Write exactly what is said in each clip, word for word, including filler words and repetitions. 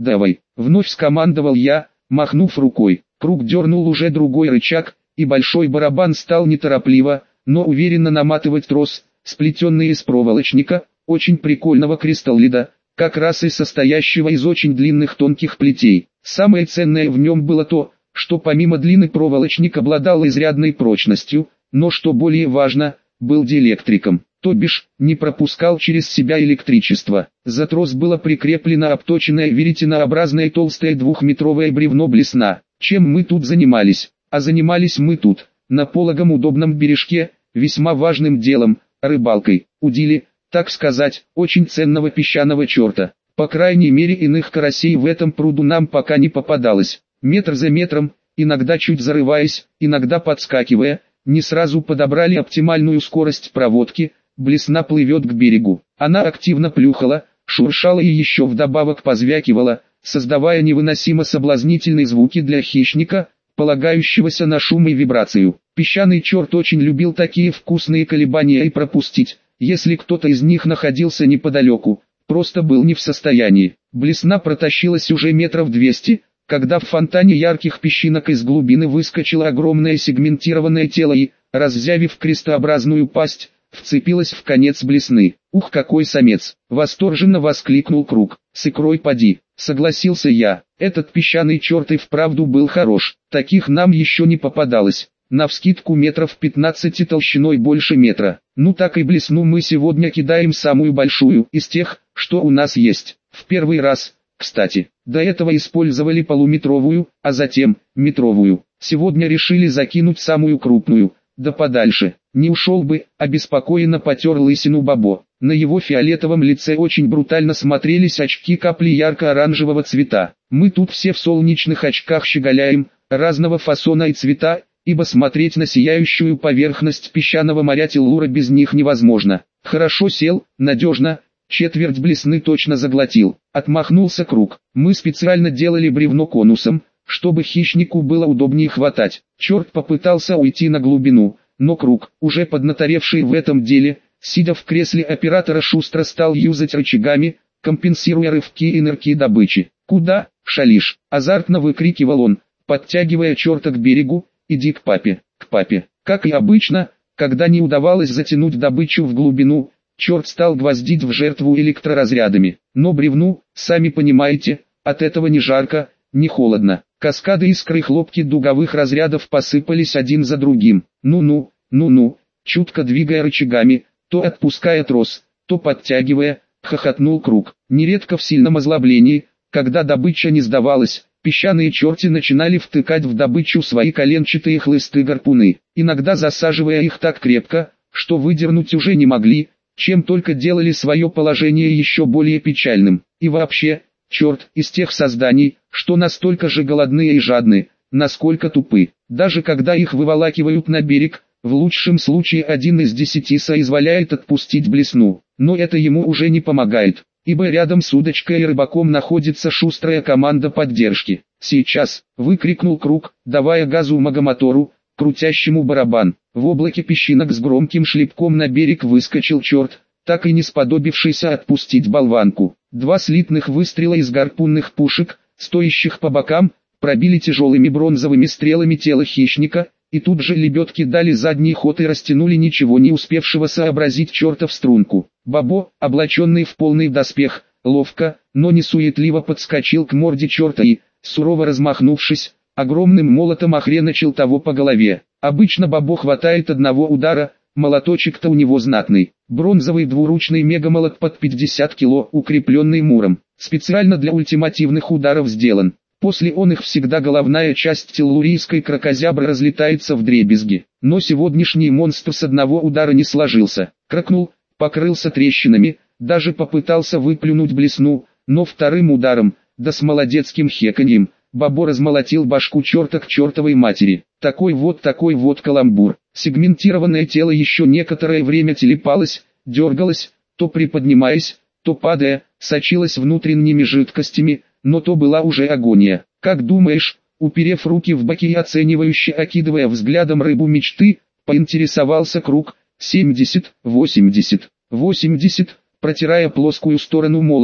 давай, вновь скомандовал я, махнув рукой. Круг дернул уже другой рычаг, и большой барабан стал неторопливо, но уверенно наматывать трос, сплетенный из проволочника, очень прикольного кристаллида, как раз и состоящего из очень длинных тонких плетей. Самое ценное в нем было то, что помимо длины проволочник обладал изрядной прочностью, но что более важно, был диэлектриком, то бишь, не пропускал через себя электричество. За трос было прикреплено обточенное веретенообразное толстое двухметровое бревно блесна. Чем мы тут занимались? А занимались мы тут, на пологом удобном бережке, весьма важным делом, рыбалкой, удили, так сказать, очень ценного песчаного черта. По крайней мере иных карасей в этом пруду нам пока не попадалось. Метр за метром, иногда чуть зарываясь, иногда подскакивая, не сразу подобрали оптимальную скорость проводки, блесна плывет к берегу. Она активно плюхала, шуршала и еще вдобавок позвякивала, создавая невыносимо соблазнительные звуки для хищника, полагающегося на шум и вибрацию. Песчаный черт очень любил такие вкусные колебания и пропустить, если кто-то из них находился неподалеку, просто был не в состоянии. Блесна протащилась уже метров двести, когда в фонтане ярких песчинок из глубины выскочило огромное сегментированное тело и, раззявив крестообразную пасть, вцепилась в конец блесны. «Ух, какой самец!» — восторженно воскликнул Круг. «С икрой поди!» — согласился я. Этот песчаный черт и вправду был хорош, таких нам еще не попадалось. Навскидку метров пятнадцати толщиной больше метра. Ну так и блесну мы сегодня кидаем самую большую из тех, что у нас есть. В первый раз, кстати. До этого использовали полуметровую, а затем метровую. Сегодня решили закинуть самую крупную, да подальше. Не ушел бы, обеспокоенно потер лысину Бобо. На его фиолетовом лице очень брутально смотрелись очки капли ярко-оранжевого цвета. Мы тут все в солнечных очках щеголяем, разного фасона и цвета, ибо смотреть на сияющую поверхность песчаного моря Теллура без них невозможно. Хорошо сел, надежно, четверть блесны точно заглотил. Отмахнулся Круг. Мы специально делали бревно конусом, чтобы хищнику было удобнее хватать. Черт попытался уйти на глубину, но Круг, уже поднаторевший в этом деле, сидя в кресле оператора, шустро стал юзать рычагами, компенсируя рывки и нырки добычи. «Куда, шалишь?» — азартно выкрикивал он, подтягивая черта к берегу. «Иди к папе, к папе». Как и обычно, когда не удавалось затянуть добычу в глубину, черт стал гвоздить в жертву электроразрядами. Но бревну, сами понимаете, от этого ни жарко, ни холодно. Каскады искр и хлопки дуговых разрядов посыпались один за другим. Ну-ну, ну-ну, чутко двигая рычагами, то отпуская трос, то подтягивая, хохотнул Круг. Нередко в сильном озлоблении, когда добыча не сдавалась, песчаные черти начинали втыкать в добычу свои коленчатые хлысты-гарпуны, иногда засаживая их так крепко, что выдернуть уже не могли, чем только делали свое положение еще более печальным. И вообще, черт из тех созданий, что настолько же голодные и жадны, насколько тупы. Даже когда их выволакивают на берег, в лучшем случае один из десяти соизволяет отпустить блесну, но это ему уже не помогает, ибо рядом с удочкой и рыбаком находится шустрая команда поддержки. «Сейчас!» — выкрикнул Круг, давая газу магомотору, крутящему барабан. В облаке песчинок с громким шлепком на берег выскочил черт, так и не сподобившийся отпустить болванку. Два слитных выстрела из гарпунных пушек, стоящих по бокам, пробили тяжелыми бронзовыми стрелами тело хищника, и тут же лебедки дали задний ход и растянули ничего не успевшего сообразить черта в струнку. Бобо, облаченный в полный доспех, ловко, но не суетливо подскочил к морде черта и, сурово размахнувшись, огромным молотом охреначил того по голове. Обычно Бобо хватает одного удара, молоточек-то у него знатный. Бронзовый двуручный мегамолот под пятьдесят кило, укрепленный муром, специально для ультимативных ударов сделан. После он их всегда головная часть теллурийской кракозябры разлетается вдребезги. Но сегодняшний монстр с одного удара не сложился. Кракнул, покрылся трещинами, даже попытался выплюнуть блесну, но вторым ударом, да с молодецким хеканьем, Бобо размолотил башку черта к чертовой матери. Такой вот такой вот каламбур. Сегментированное тело еще некоторое время телепалось, дергалось, то приподнимаясь, то падая, сочилось внутренними жидкостями, но то была уже агония. «Как думаешь?» — уперев руки в боки и оценивающе окидывая взглядом рыбу мечты, поинтересовался Круг. «семьдесят, восемьдесят, восемьдесят», протирая плоскую сторону молота.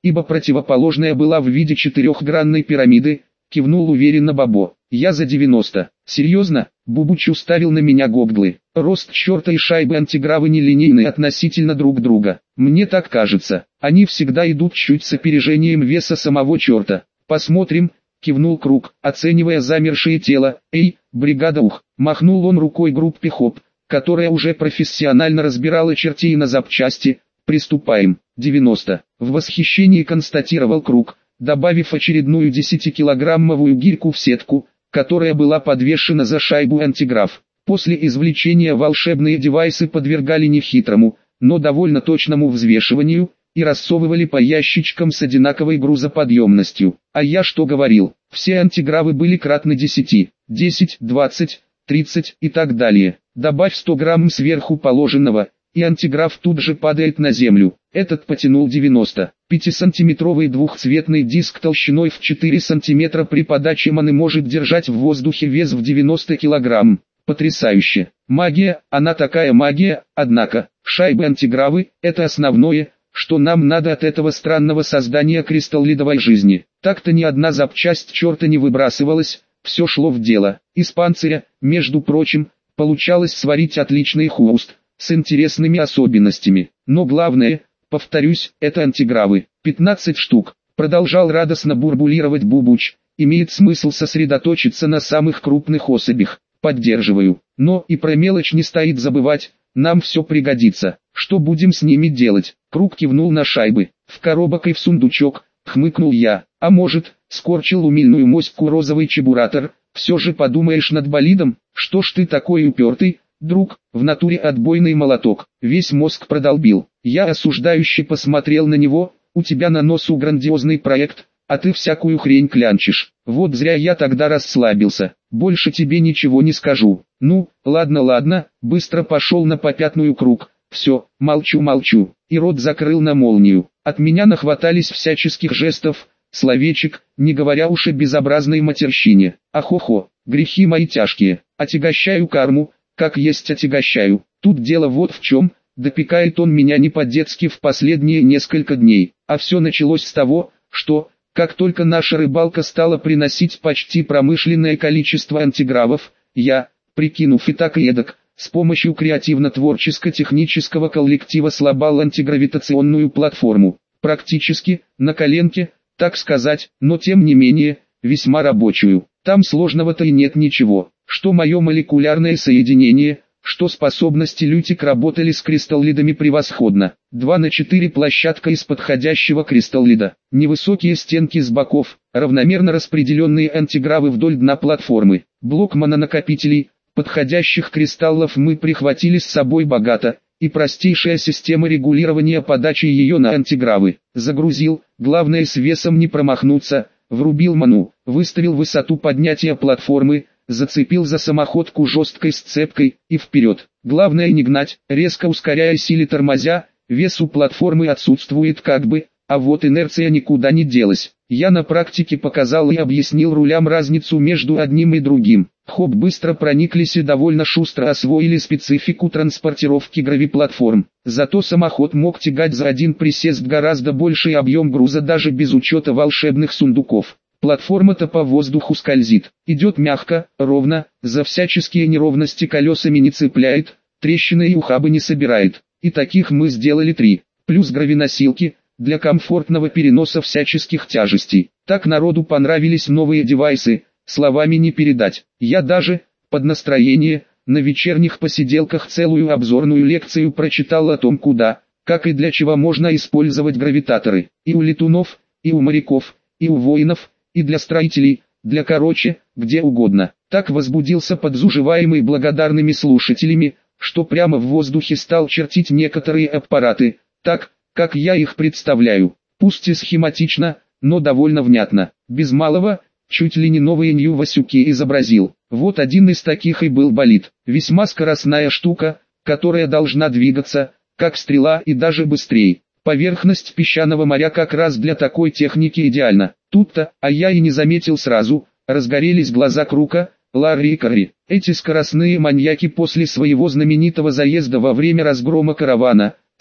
ибо противоположная была в виде четырехгранной пирамиды, кивнул уверенно Бобо. Я за девяносто. Серьезно? Бубуч уставил на меня гоглы. Рост черта и шайбы антигравы нелинейны относительно друг друга. Мне так кажется. Они всегда идут чуть с опережением веса самого черта. Посмотрим, кивнул Круг, оценивая замершее тело. Эй, бригада ух, махнул он рукой группе Хоп, которая уже профессионально разбирала чертей на запчасти. Приступаем. девяносто. В восхищении констатировал Круг, добавив очередную десятикилограммовую гирьку в сетку, которая была подвешена за шайбу антиграф. После извлечения волшебные девайсы подвергали нехитрому, но довольно точному взвешиванию, и рассовывали по ящичкам с одинаковой грузоподъемностью. А я что говорил, все антигравы были кратны десяти, десять, двадцать, тридцать и так далее. Добавь сто грамм сверху положенного, и антиграф тут же падает на землю. Этот потянул девяносто. пятисантиметровый двухцветный диск толщиной в четыре сантиметра при подаче маны может держать в воздухе вес в девяносто килограмм. Потрясающе. Магия, она такая магия, однако, шайбы-антигравы – это основное, что нам надо от этого странного создания кристаллидовой жизни. Так-то ни одна запчасть черта не выбрасывалась, все шло в дело. Из панциря, между прочим, получалось сварить отличный хвост, с интересными особенностями. Но главное, повторюсь, это антигравы. пятнадцать штук. Продолжал радостно бурбулировать Бубуч. Имеет смысл сосредоточиться на самых крупных особях. Поддерживаю. Но и про мелочь не стоит забывать. Нам все пригодится. Что будем с ними делать? Круг кивнул на шайбы. В коробок и в сундучок. Хмыкнул я. А может, скорчил умильную моську розовый чебуратор. Все же подумаешь над болидом. Что ж ты такой упертый? Друг, в натуре отбойный молоток, весь мозг продолбил. Я осуждающе посмотрел на него, у тебя на носу грандиозный проект, а ты всякую хрень клянчишь. Вот зря я тогда расслабился, больше тебе ничего не скажу. Ну, ладно ладно, быстро пошел на попятную Круг. Все, молчу-молчу, и рот закрыл на молнию. От меня нахватались всяческих жестов, словечек, не говоря уж о безобразной матерщине. Ахо-хо, грехи мои тяжкие, отягощаю карму, как есть отягощаю. Тут дело вот в чем, допекает он меня не по-детски в последние несколько дней. А все началось с того, что, как только наша рыбалка стала приносить почти промышленное количество антигравов, я, прикинув и так и эдак, с помощью креативно-творческо-технического коллектива слабал антигравитационную платформу. Практически, на коленке, так сказать, но тем не менее, весьма рабочую. Там сложного-то и нет ничего. Что мое молекулярное соединение, что способности Лютик работали с кристаллидами превосходно. два на четыре площадка из подходящего кристаллида. Невысокие стенки с боков, равномерно распределенные антигравы вдоль дна платформы. Блок мононакопителей, подходящих кристаллов мы прихватили с собой богато, и простейшая система регулирования подачи ее на антигравы. Загрузил, главное с весом не промахнуться, врубил ману, выставил высоту поднятия платформы, зацепил за самоходку жесткой сцепкой, и вперед. Главное не гнать, резко ускоряясь или тормозя, вес у платформы отсутствует как бы, а вот инерция никуда не делась. Я на практике показал и объяснил рулям разницу между одним и другим. Хоп быстро прониклись и довольно шустро освоили специфику транспортировки гравиплатформ. Зато самоход мог тягать за один присест гораздо больший объем груза даже без учета волшебных сундуков. Платформа-то по воздуху скользит, идет мягко, ровно, за всяческие неровности колесами не цепляет, трещины и ухабы не собирает. И таких мы сделали три, плюс гравиносилки, для комфортного переноса всяческих тяжестей. Так народу понравились новые девайсы, словами не передать. Я даже, под настроение, на вечерних посиделках целую обзорную лекцию прочитал о том, куда, как и для чего можно использовать гравитаторы. И у летунов, и у моряков, и у воинов, и для строителей, для короче, где угодно. Так возбудился подзуживаемый благодарными слушателями, что прямо в воздухе стал чертить некоторые аппараты, так, как я их представляю. Пусть и схематично, но довольно внятно. Без малого, чуть ли не новые Нью-Васюки изобразил. Вот один из таких и был болид. Весьма скоростная штука, которая должна двигаться, как стрела и даже быстрее. Поверхность песчаного моря как раз для такой техники идеальна. Тут-то, а я и не заметил сразу, разгорелись глаза Круга, Ларри и Карри. Эти скоростные маньяки после своего знаменитого заезда во время разгрома каравана,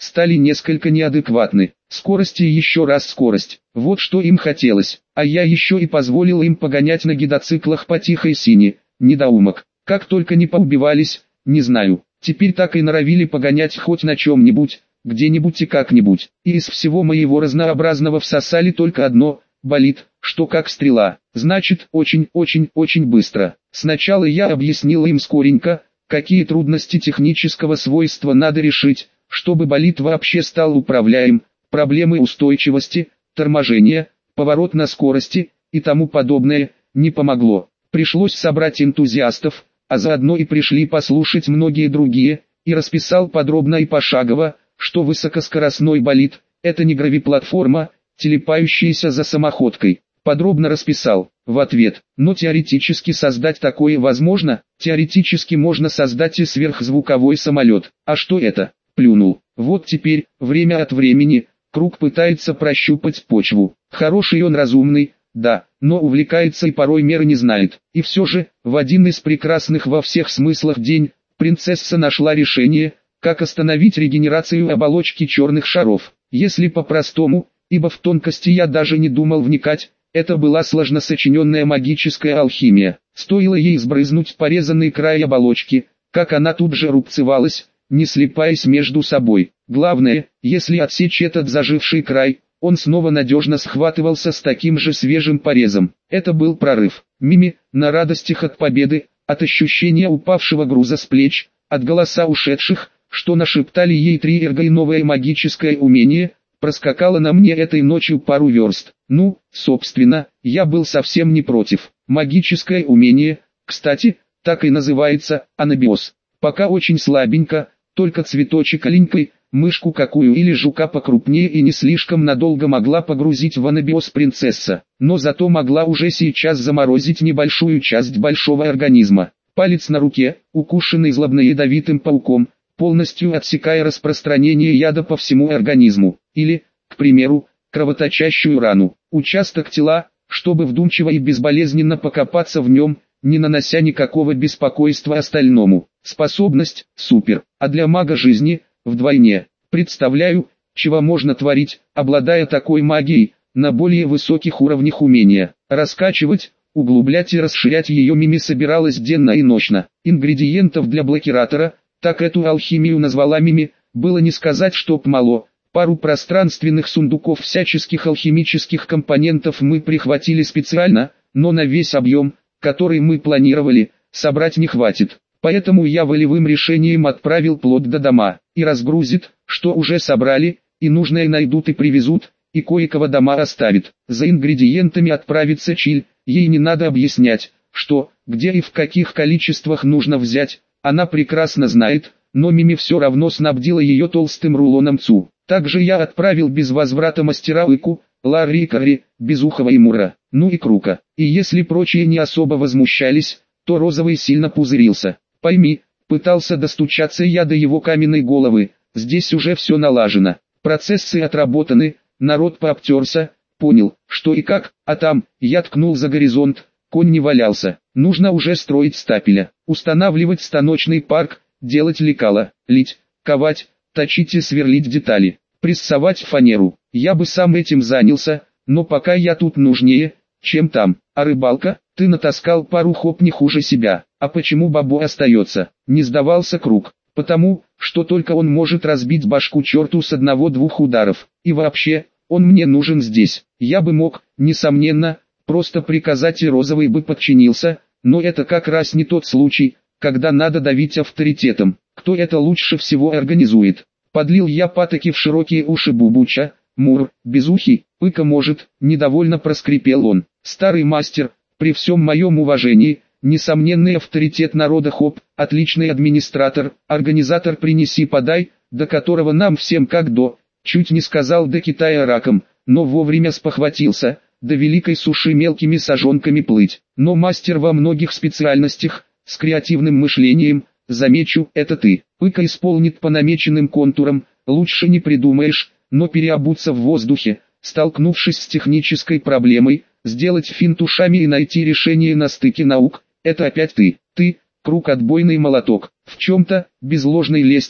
стали несколько неадекватны. Скорость и еще раз скорость. Вот что им хотелось. А я еще и позволил им погонять на гидроциклах по тихой сине. Недоумок. Как только не поубивались, не знаю. Теперь так и норовили погонять хоть на чем-нибудь, где-нибудь и как-нибудь. И из всего моего разнообразного всосали только одно – болит, что как стрела. Значит, очень-очень-очень быстро. Сначала я объяснил им скоренько, какие трудности технического свойства надо решить, чтобы болид вообще стал управляем, проблемы устойчивости, торможения, поворот на скорости и тому подобное. Не помогло. Пришлось собрать энтузиастов, а заодно и пришли послушать многие другие, и расписал подробно и пошагово, что высокоскоростной болид – это не гравиплатформа, телепающаяся за самоходкой. Подробно расписал. В ответ: но теоретически создать такое возможно, теоретически можно создать и сверхзвуковой самолет. А что это? Плюнул. Вот теперь, время от времени, Круг пытается прощупать почву. Хороший он, разумный, да, но увлекается и порой меры не знает. И все же, в один из прекрасных во всех смыслах день, принцесса нашла решение, как остановить регенерацию оболочки черных шаров. Если по-простому, ибо в тонкости я даже не думал вникать, это была сложно сочиненная магическая алхимия. Стоило ей сбрызнуть порезанный край оболочки, как она тут же рубцевалась, не слипаясь между собой. Главное, если отсечь этот заживший край, он снова надежно схватывался с таким же свежим порезом. Это был прорыв. Мими, на радостях от победы, от ощущения упавшего груза с плеч, от голоса ушедших, что нашептали ей три эрго и новое магическое умение, проскакала на мне этой ночью пару верст. Ну, собственно, я был совсем не против. Магическое умение, кстати, так и называется, анабиоз. Пока очень слабенько, только цветочек аленькой, мышку какую или жука покрупнее и не слишком надолго могла погрузить в анабиоз принцесса, но зато могла уже сейчас заморозить небольшую часть большого организма. Палец на руке, укушенный злобно-ядовитым пауком, полностью отсекая распространение яда по всему организму, или, к примеру, кровоточащую рану, участок тела, чтобы вдумчиво и безболезненно покопаться в нем, не нанося никакого беспокойства остальному. Способность – супер, а для мага жизни – вдвойне. Представляю, чего можно творить, обладая такой магией, на более высоких уровнях умения. Раскачивать, углублять и расширять ее Мими собиралась денно и ночно. Ингредиентов для блокиратора, так эту алхимию назвала Мими, было не сказать, чтоб мало. Пару пространственных сундуков всяческих алхимических компонентов мы прихватили специально, но на весь объем, который мы планировали, собрать не хватит. Поэтому я волевым решением отправил плод до дома, и разгрузит, что уже собрали, и нужное найдут и привезут, и кое-кого дома оставит. За ингредиентами отправится Чиль, ей не надо объяснять, что, где и в каких количествах нужно взять, она прекрасно знает, но Мими все равно снабдила ее толстым рулоном ЦУ. Также я отправил без возврата мастера Ику, Ларри и Карри, Безухова и Мура, ну и Крука. И если прочие не особо возмущались, то Розовый сильно пузырился. Пойми, пытался достучаться я до его каменной головы, здесь уже все налажено, процессы отработаны, народ пообтерся, понял, что и как, а там, я ткнул за горизонт, конь не валялся, нужно уже строить стапеля, устанавливать станочный парк, делать лекала, лить, ковать, точить и сверлить детали, прессовать фанеру. Я бы сам этим занялся, но пока я тут нужнее, чем там. А рыбалка? Ты натаскал пару хоп не хуже себя. А почему Бабо остается? Не сдавался Круг. Потому, что только он может разбить башку черту с одного-двух ударов. И вообще, он мне нужен здесь. Я бы мог, несомненно, просто приказать и Розовый бы подчинился, но это как раз не тот случай, когда надо давить авторитетом. Кто это лучше всего организует? Подлил я патоки в широкие уши Бубуча. Мур, Безухий, Пыка может, недовольно проскрипел он. Старый мастер, при всем моем уважении, несомненный авторитет народа Хоп, отличный администратор, организатор принеси-подай, до которого нам всем как до, чуть не сказал до Китая раком, но вовремя спохватился, до великой суши мелкими сажонками плыть. Но мастер во многих специальностях, с креативным мышлением, замечу, это ты. Пыка исполнит по намеченным контурам, лучше не придумаешь, но переобуться в воздухе, столкнувшись с технической проблемой, сделать финт ушами и найти решение на стыке наук, это опять ты. Ты, Круг отбойный молоток. В чем-то, без ложной лести,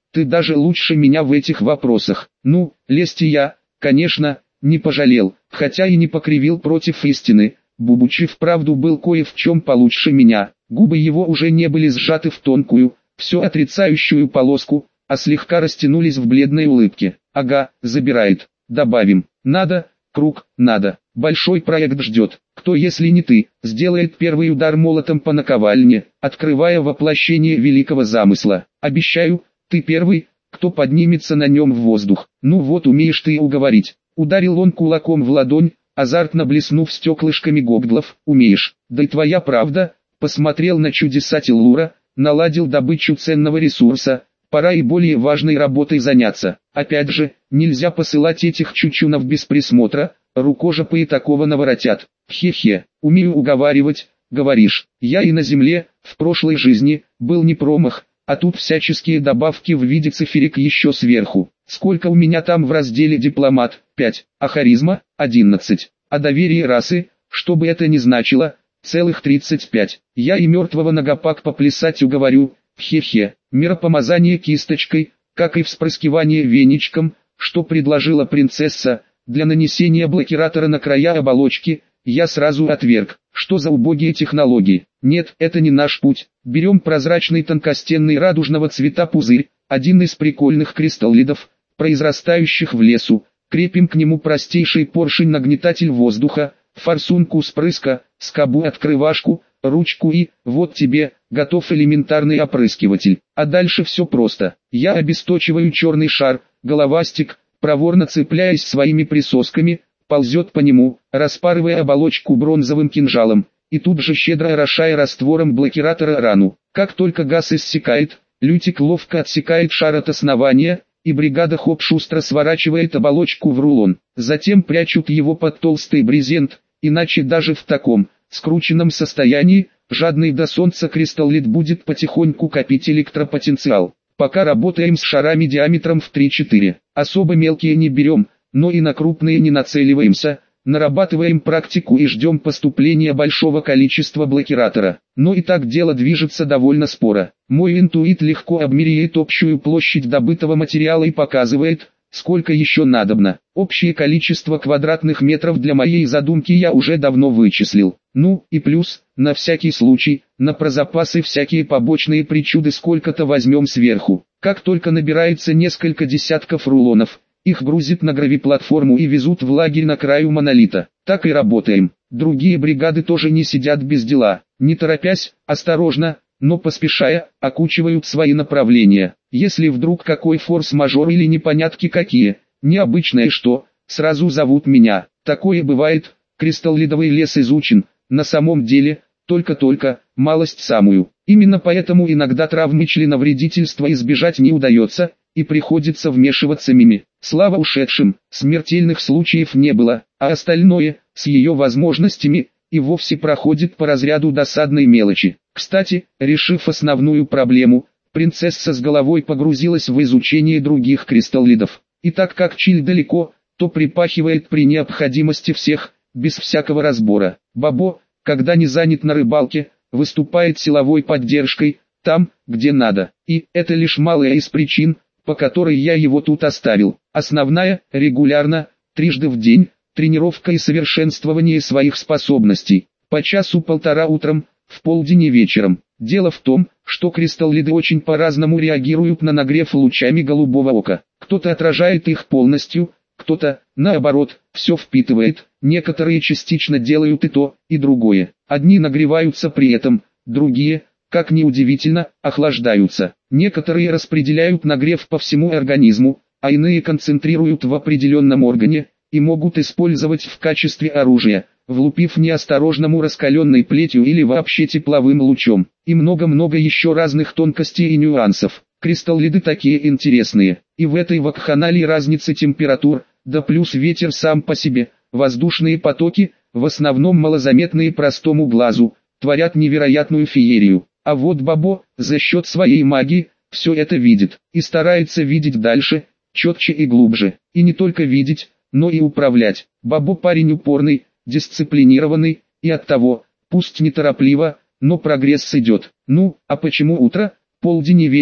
ты даже лучше меня в этих вопросах. Ну, лезть я, конечно, не пожалел, хотя и не покривил против истины. Бубучи вправду был кое в чем получше меня. Губы его уже не были сжаты в тонкую, все отрицающую полоску, а слегка растянулись в бледной улыбке. Ага, забирает. Добавим. Надо, Круг, надо. Большой проект ждет. Кто, если не ты, сделает первый удар молотом по наковальне, открывая воплощение великого замысла. Обещаю, ты первый, кто поднимется на нем в воздух. Ну вот умеешь ты уговорить. Ударил он кулаком в ладонь, азартно блеснув стеклышками гоглов. Умеешь. Да и твоя правда. Посмотрел на чудеса Тиллура, наладил добычу ценного ресурса. Пора и более важной работой заняться. Опять же, нельзя посылать этих чучунов без присмотра, рукожопы и такого наворотят. Хе-хе, умею уговаривать, говоришь. Я и на земле, в прошлой жизни, был не промах, а тут всяческие добавки в виде циферек еще сверху. Сколько у меня там в разделе дипломат? пять, а харизма? одиннадцать, а доверие расы, что бы это ни значило, целых тридцать пять. Я и мертвого нагопак поплясать уговорю. Хе-хе, миропомазание кисточкой, как и вспрыскивание веничком, что предложила принцесса, для нанесения блокиратора на края оболочки, я сразу отверг. Что за убогие технологии? Нет, это не наш путь. Берем прозрачный тонкостенный радужного цвета пузырь, один из прикольных кристаллидов, произрастающих в лесу, крепим к нему простейший поршень-нагнетатель воздуха, форсунку спрыска, скобу-открывашку, ручку и, вот тебе, готов элементарный опрыскиватель. А дальше все просто. Я обесточиваю черный шар, головастик, проворно цепляясь своими присосками, ползет по нему, распарывая оболочку бронзовым кинжалом, и тут же щедро орошая раствором блокиратора рану. Как только газ иссякает, Лютик ловко отсекает шар от основания, и бригада Хоп шустро сворачивает оболочку в рулон. Затем прячут его под толстый брезент, иначе даже в таком скрученном состоянии, жадный до солнца кристаллит будет потихоньку копить электропотенциал. Пока работаем с шарами диаметром в три-четыре. Особо мелкие не берем, но и на крупные не нацеливаемся, нарабатываем практику и ждем поступления большого количества блокиратора. Но и так дело движется довольно споро. Мой интуит легко обмеряет общую площадь добытого материала и показывает, сколько еще надобно. Общее количество квадратных метров для моей задумки я уже давно вычислил. Ну, и плюс, на всякий случай, на прозапасы всякие побочные причуды сколько-то возьмем сверху. Как только набирается несколько десятков рулонов, их грузят на гравиплатформу и везут в лагерь на краю монолита. Так и работаем. Другие бригады тоже не сидят без дела. Не торопясь, осторожно, но поспешая, окучивают свои направления. Если вдруг какой форс-мажор или непонятки какие, необычное что, сразу зовут меня. Такое бывает, кристаллидовый лес изучен, на самом деле, только-только, малость самую. Именно поэтому иногда травмы членовредительства избежать не удается, и приходится вмешиваться мими. Слава ушедшим, смертельных случаев не было, а остальное, с ее возможностями, и вовсе проходит по разряду досадной мелочи. Кстати, решив основную проблему, принцесса с головой погрузилась в изучение других кристаллидов. И так как Чиль далеко, то припахивает при необходимости всех, без всякого разбора. Бабо, когда не занят на рыбалке, выступает силовой поддержкой, там, где надо. И это лишь малая из причин, по которой я его тут оставил. Основная, регулярно, трижды в день, тренировка и совершенствование своих способностей. По часу-полтора утром, в полдень и вечером. Дело в том, что кристаллиды очень по-разному реагируют на нагрев лучами голубого ока. Кто-то отражает их полностью, кто-то, наоборот, все впитывает, некоторые частично делают и то, и другое. Одни нагреваются при этом, другие, как ни удивительно, охлаждаются. Некоторые распределяют нагрев по всему организму, а иные концентрируют в определенном органе, и могут использовать в качестве оружия, влупив неосторожному раскаленной плетью или вообще тепловым лучом. И много-много еще разных тонкостей и нюансов. Кристаллиды такие интересные, и в этой вакханалии разница температур, да плюс ветер сам по себе, воздушные потоки, в основном малозаметные простому глазу, творят невероятную феерию. А вот Бабо, за счет своей магии, все это видит, и старается видеть дальше, четче и глубже, и не только видеть, но и управлять. Бабо парень упорный, дисциплинированный, и оттого, пусть неторопливо, но прогресс идет. Ну, а почему утро, полдень и вечер,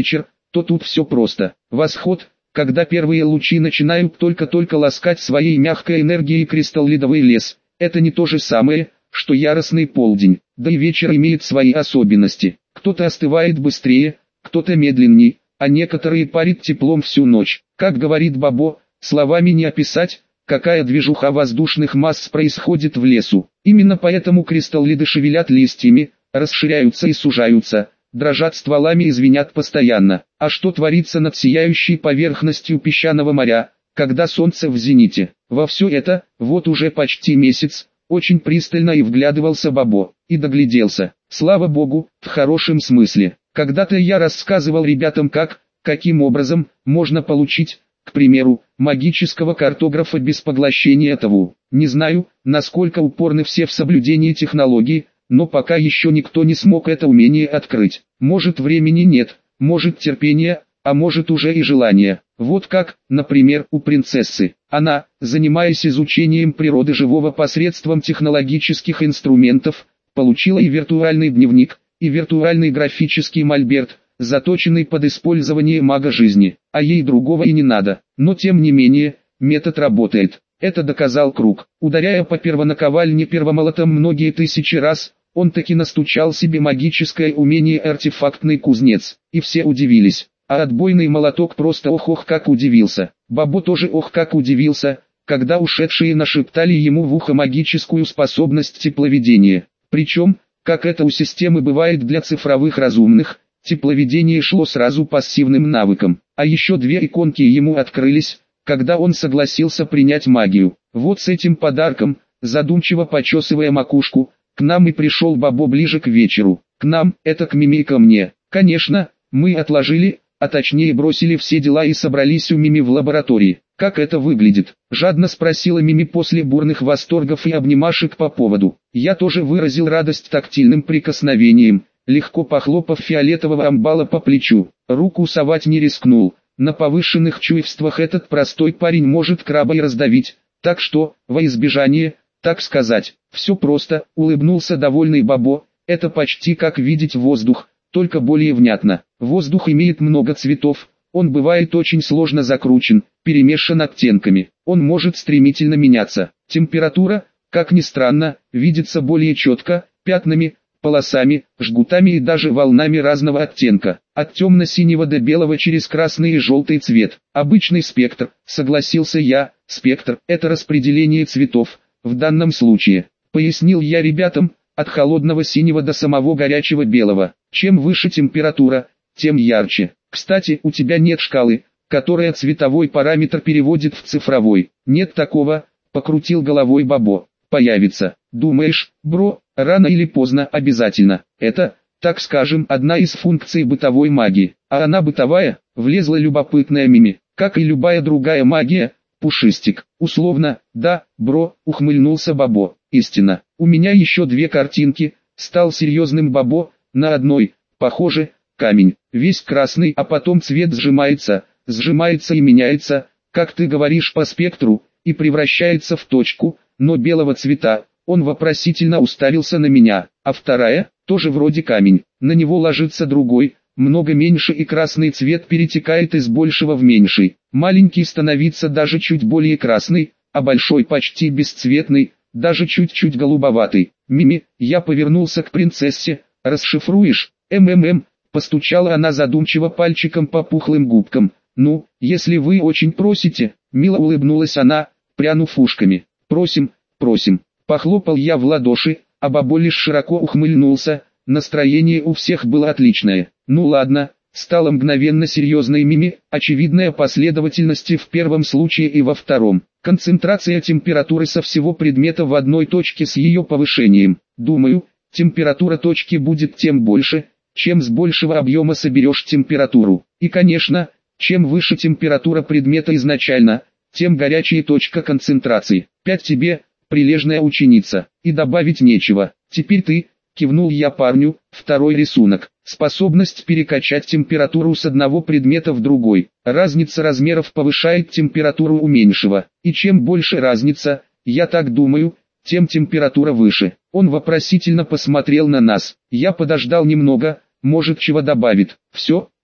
то тут все просто. Восход, когда первые лучи начинают только-только ласкать своей мягкой энергией кристаллидовый лес, это не то же самое, что яростный полдень, да и вечер имеет свои особенности. Кто-то остывает быстрее, кто-то медленнее, а некоторые парят теплом всю ночь. Как говорит Бабо, словами не описать, какая движуха воздушных масс происходит в лесу. Именно поэтому кристаллиды шевелят листьями, расширяются и сужаются, дрожат стволами и звенят постоянно. А что творится над сияющей поверхностью песчаного моря, когда солнце в зените? Во все это, вот уже почти месяц, очень пристально и вглядывался Бабо, и догляделся. Слава Богу, в хорошем смысле. Когда-то я рассказывал ребятам как, каким образом, можно получить, к примеру, магического картографа без поглощения того. Не знаю, насколько упорны все в соблюдении технологии, но пока еще никто не смог это умение открыть. Может, времени нет, может, терпения, а может уже и желания. Вот как, например, у принцессы. Она, занимаясь изучением природы живого посредством технологических инструментов, получила и виртуальный дневник, и виртуальный графический мольберт, заточенный под использование мага жизни, а ей другого и не надо. Но тем не менее, метод работает. Это доказал Круг. Ударяя по первонаковальне первомолотом многие тысячи раз, он таки настучал себе магическое умение артефактный кузнец, и все удивились. А отбойный молоток просто ох-ох как удивился. Бабо тоже ох как удивился, когда ушедшие нашептали ему в ухо магическую способность тепловедения. Причем, как это у системы бывает для цифровых разумных, тепловедение шло сразу пассивным навыком. А еще две иконки ему открылись, когда он согласился принять магию. Вот с этим подарком, задумчиво почесывая макушку, к нам и пришел Бабо ближе к вечеру. К нам, это к Мими и ко мне. Конечно, мы отложили, а точнее бросили все дела и собрались у Мими в лаборатории. «Как это выглядит?» – жадно спросила Мими после бурных восторгов и обнимашек по поводу. Я тоже выразил радость тактильным прикосновением, легко похлопав фиолетового амбала по плечу. Руку совать не рискнул. На повышенных чувствах этот простой парень может краба и раздавить, так что, во избежание, так сказать, все просто, улыбнулся довольный Бабо, это почти как видеть воздух, только более внятно. Воздух имеет много цветов, он бывает очень сложно закручен, перемешан оттенками, он может стремительно меняться. Температура, как ни странно, видится более четко, пятнами, полосами, жгутами и даже волнами разного оттенка, от темно-синего до белого через красный и желтый цвет. Обычный спектр, согласился я, спектр – это распределение цветов, в данном случае, пояснил я ребятам, от холодного синего до самого горячего белого. Чем выше температура, тем ярче. Кстати, у тебя нет шкалы, которая цветовой параметр переводит в цифровой. Нет такого, покрутил головой Бабо. Появится. Думаешь, бро, рано или поздно обязательно. Это, так скажем, одна из функций бытовой магии. А она бытовая, влезла любопытная Мими. Как и любая другая магия, Пушистик. Условно, да, бро, ухмыльнулся Бабо. Истина. У меня еще две картинки, стал серьезным Бабо, на одной, похоже, камень, весь красный, а потом цвет сжимается, сжимается и меняется, как ты говоришь по спектру, и превращается в точку, но белого цвета. Он вопросительно уставился на меня, а вторая, тоже вроде камень, на него ложится другой, много меньше и красный цвет перетекает из большего в меньший. Маленький становится даже чуть более красный, а большой почти бесцветный, даже чуть-чуть голубоватый. Мими, я повернулся к принцессе, расшифруешь? МММ, постучала она задумчиво пальчиком по пухлым губкам. Ну, если вы очень просите, мило улыбнулась она, прянув ушками. Просим, просим. Похлопал я в ладоши, а Бабо лишь широко ухмыльнулся, настроение у всех было отличное. Ну ладно, стала мгновенно серьезной Мими, очевидная последовательность в первом случае и во втором. Концентрация температуры со всего предмета в одной точке с ее повышением. Думаю, температура точки будет тем больше, чем с большего объема соберешь температуру. И конечно, чем выше температура предмета изначально, тем горячее точка концентрации. Пять тебе, прилежная ученица, и добавить нечего. Теперь ты, кивнул я парню, второй рисунок. Способность перекачать температуру с одного предмета в другой. Разница размеров повышает температуру у меньшего. И чем больше разница, я так думаю, тем температура выше. Он вопросительно посмотрел на нас. Я подождал немного, может чего добавит. Все,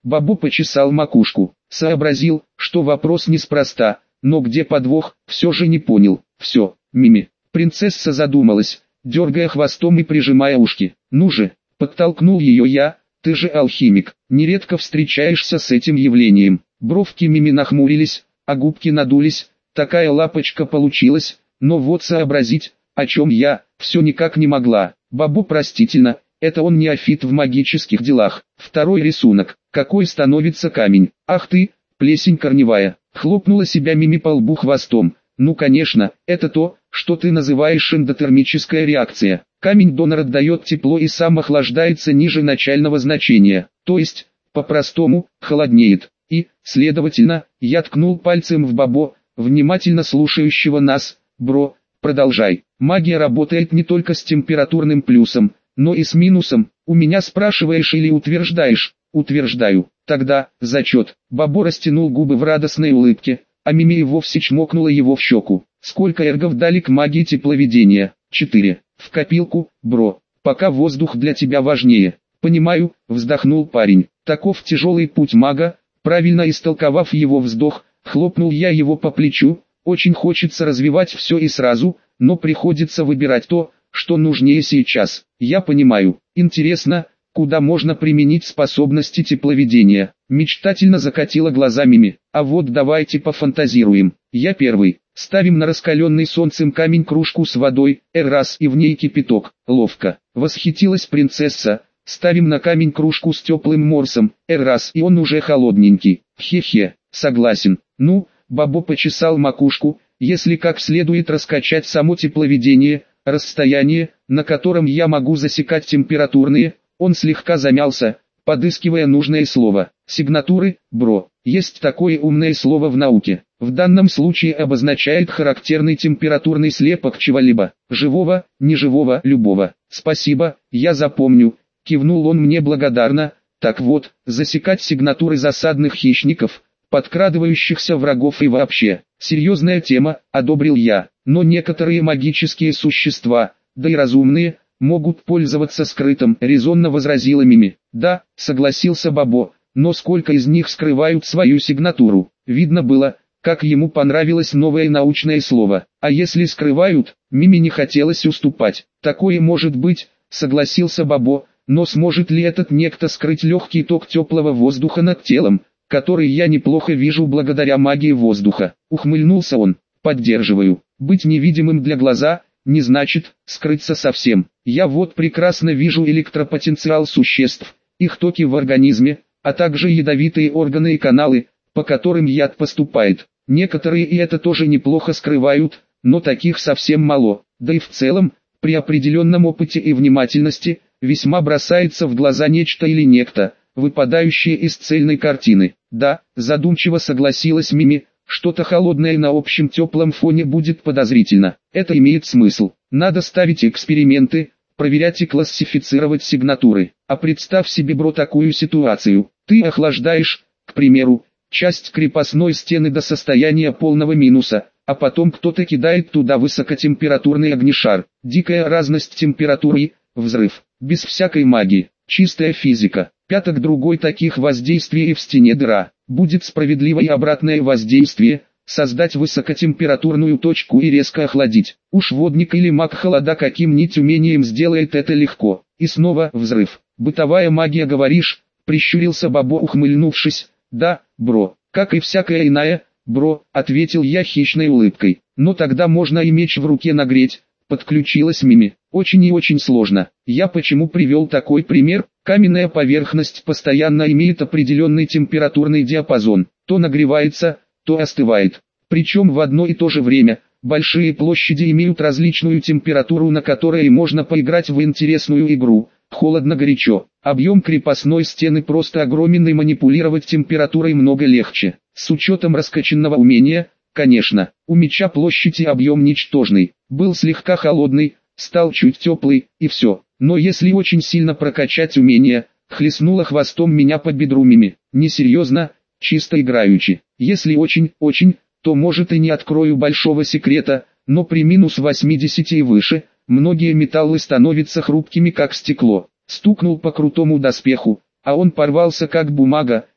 Бабу почесал макушку, сообразил, что вопрос неспроста, но где подвох, все же не понял. Все, Мими. Принцесса задумалась, дергая хвостом и прижимая ушки. Ну же, подтолкнул ее я, ты же алхимик, нередко встречаешься с этим явлением. Бровки Мими нахмурились, а губки надулись, такая лапочка получилась, но вот сообразить, о чем я, все никак не могла. Бабу простительно, это он неофит в магических делах. Второй рисунок, какой становится камень. Ах ты, плесень корневая, хлопнула себя Мими по лбу хвостом. Ну конечно, это то, что ты называешь эндотермическая реакция. Камень-донор отдает тепло и сам охлаждается ниже начального значения, то есть, по-простому, холоднеет. И, следовательно, я ткнул пальцем в Бабо, внимательно слушающего нас. Бро, продолжай. Магия работает не только с температурным плюсом, но и с минусом. У меня спрашиваешь или утверждаешь? Утверждаю. Тогда, зачет. Бабо растянул губы в радостной улыбке, а Мими и вовсе чмокнула его в щеку. Сколько эргов дали к магии тепловедения? Четыре. В копилку, бро. Пока воздух для тебя важнее. Понимаю, вздохнул парень. Таков тяжелый путь мага. Правильно истолковав его вздох, хлопнул я его по плечу. Очень хочется развивать все и сразу, но приходится выбирать то, что нужнее сейчас. Я понимаю. Интересно, куда можно применить способности тепловедения? Мечтательно закатила глаза Мими. А вот давайте пофантазируем. Я первый. Ставим на раскаленный солнцем камень кружку с водой, эр раз и в ней кипяток. Ловко. Восхитилась принцесса. Ставим на камень кружку с теплым морсом, эр раз и он уже холодненький. Хе-хе, согласен. Ну, Бабо почесал макушку, если как следует раскачать само тепловедение, расстояние, на котором я могу засекать температурные, он слегка замялся, подыскивая нужное слово. Сигнатуры, бро, есть такое умное слово в науке. В данном случае обозначает характерный температурный слепок чего-либо, живого, неживого, любого. Спасибо, я запомню, кивнул он мне благодарно. Так вот, засекать сигнатуры засадных хищников, подкрадывающихся врагов и вообще. Серьезная тема, одобрил я, но некоторые магические существа, да и разумные, могут пользоваться скрытым, резонно возразила Мими. Да, согласился Бабо, но сколько из них скрывают свою сигнатуру? Видно было, как ему понравилось новое научное слово. А если скрывают, Мими не хотелось уступать. Такое может быть, согласился Бабо, но сможет ли этот некто скрыть легкий ток теплого воздуха над телом, который я неплохо вижу благодаря магии воздуха? Ухмыльнулся он. Поддерживаю. Быть невидимым для глаза не значит скрыться совсем. Я вот прекрасно вижу электропотенциал существ, их токи в организме, а также ядовитые органы и каналы, по которым яд поступает. Некоторые и это тоже неплохо скрывают, но таких совсем мало. Да и в целом, при определенном опыте и внимательности, весьма бросается в глаза нечто или некто, выпадающее из цельной картины. Да, задумчиво согласилась Мими, что-то холодное на общем теплом фоне будет подозрительно. Это имеет смысл. Надо ставить эксперименты, проверять и классифицировать сигнатуры. А представь себе, бро, такую ситуацию. Ты охлаждаешь, к примеру, часть крепостной стены до состояния полного минуса, а потом кто-то кидает туда высокотемпературный огнешар. Дикая разность температуры, взрыв. Без всякой магии. Чистая физика. Пяток другой таких воздействий и в стене дыра. Будет справедливо и обратное воздействие, создать высокотемпературную точку и резко охладить. Уж водник или маг холода каким-нибудь умением сделает это легко. И снова взрыв. Бытовая магия, говоришь? Прищурился Бабо, ухмыльнувшись. Да, бро, как и всякая иная, бро, ответил я хищной улыбкой. Но тогда можно и меч в руке нагреть. Подключилась Мими. Очень и очень сложно. Я почему привел такой пример? Каменная поверхность постоянно имеет определенный температурный диапазон. То нагревается, то остывает. Причем в одно и то же время. Большие площади имеют различную температуру, на которой можно поиграть в интересную игру. Холодно-горячо. Объем крепостной стены просто огромен, и манипулировать температурой много легче. С учетом раскачанного умения, конечно. У меча площадь и объем ничтожный. Был слегка холодный, стал чуть теплый, и все. Но если очень сильно прокачать умение, хлестнула хвостом меня по бедру Мими. Несерьезно, чисто играючи. Если очень-очень, то может и не открою большого секрета, но при минус восьмидесяти и выше, многие металлы становятся хрупкими как стекло. Стукнул по крутому доспеху, а он порвался как бумага,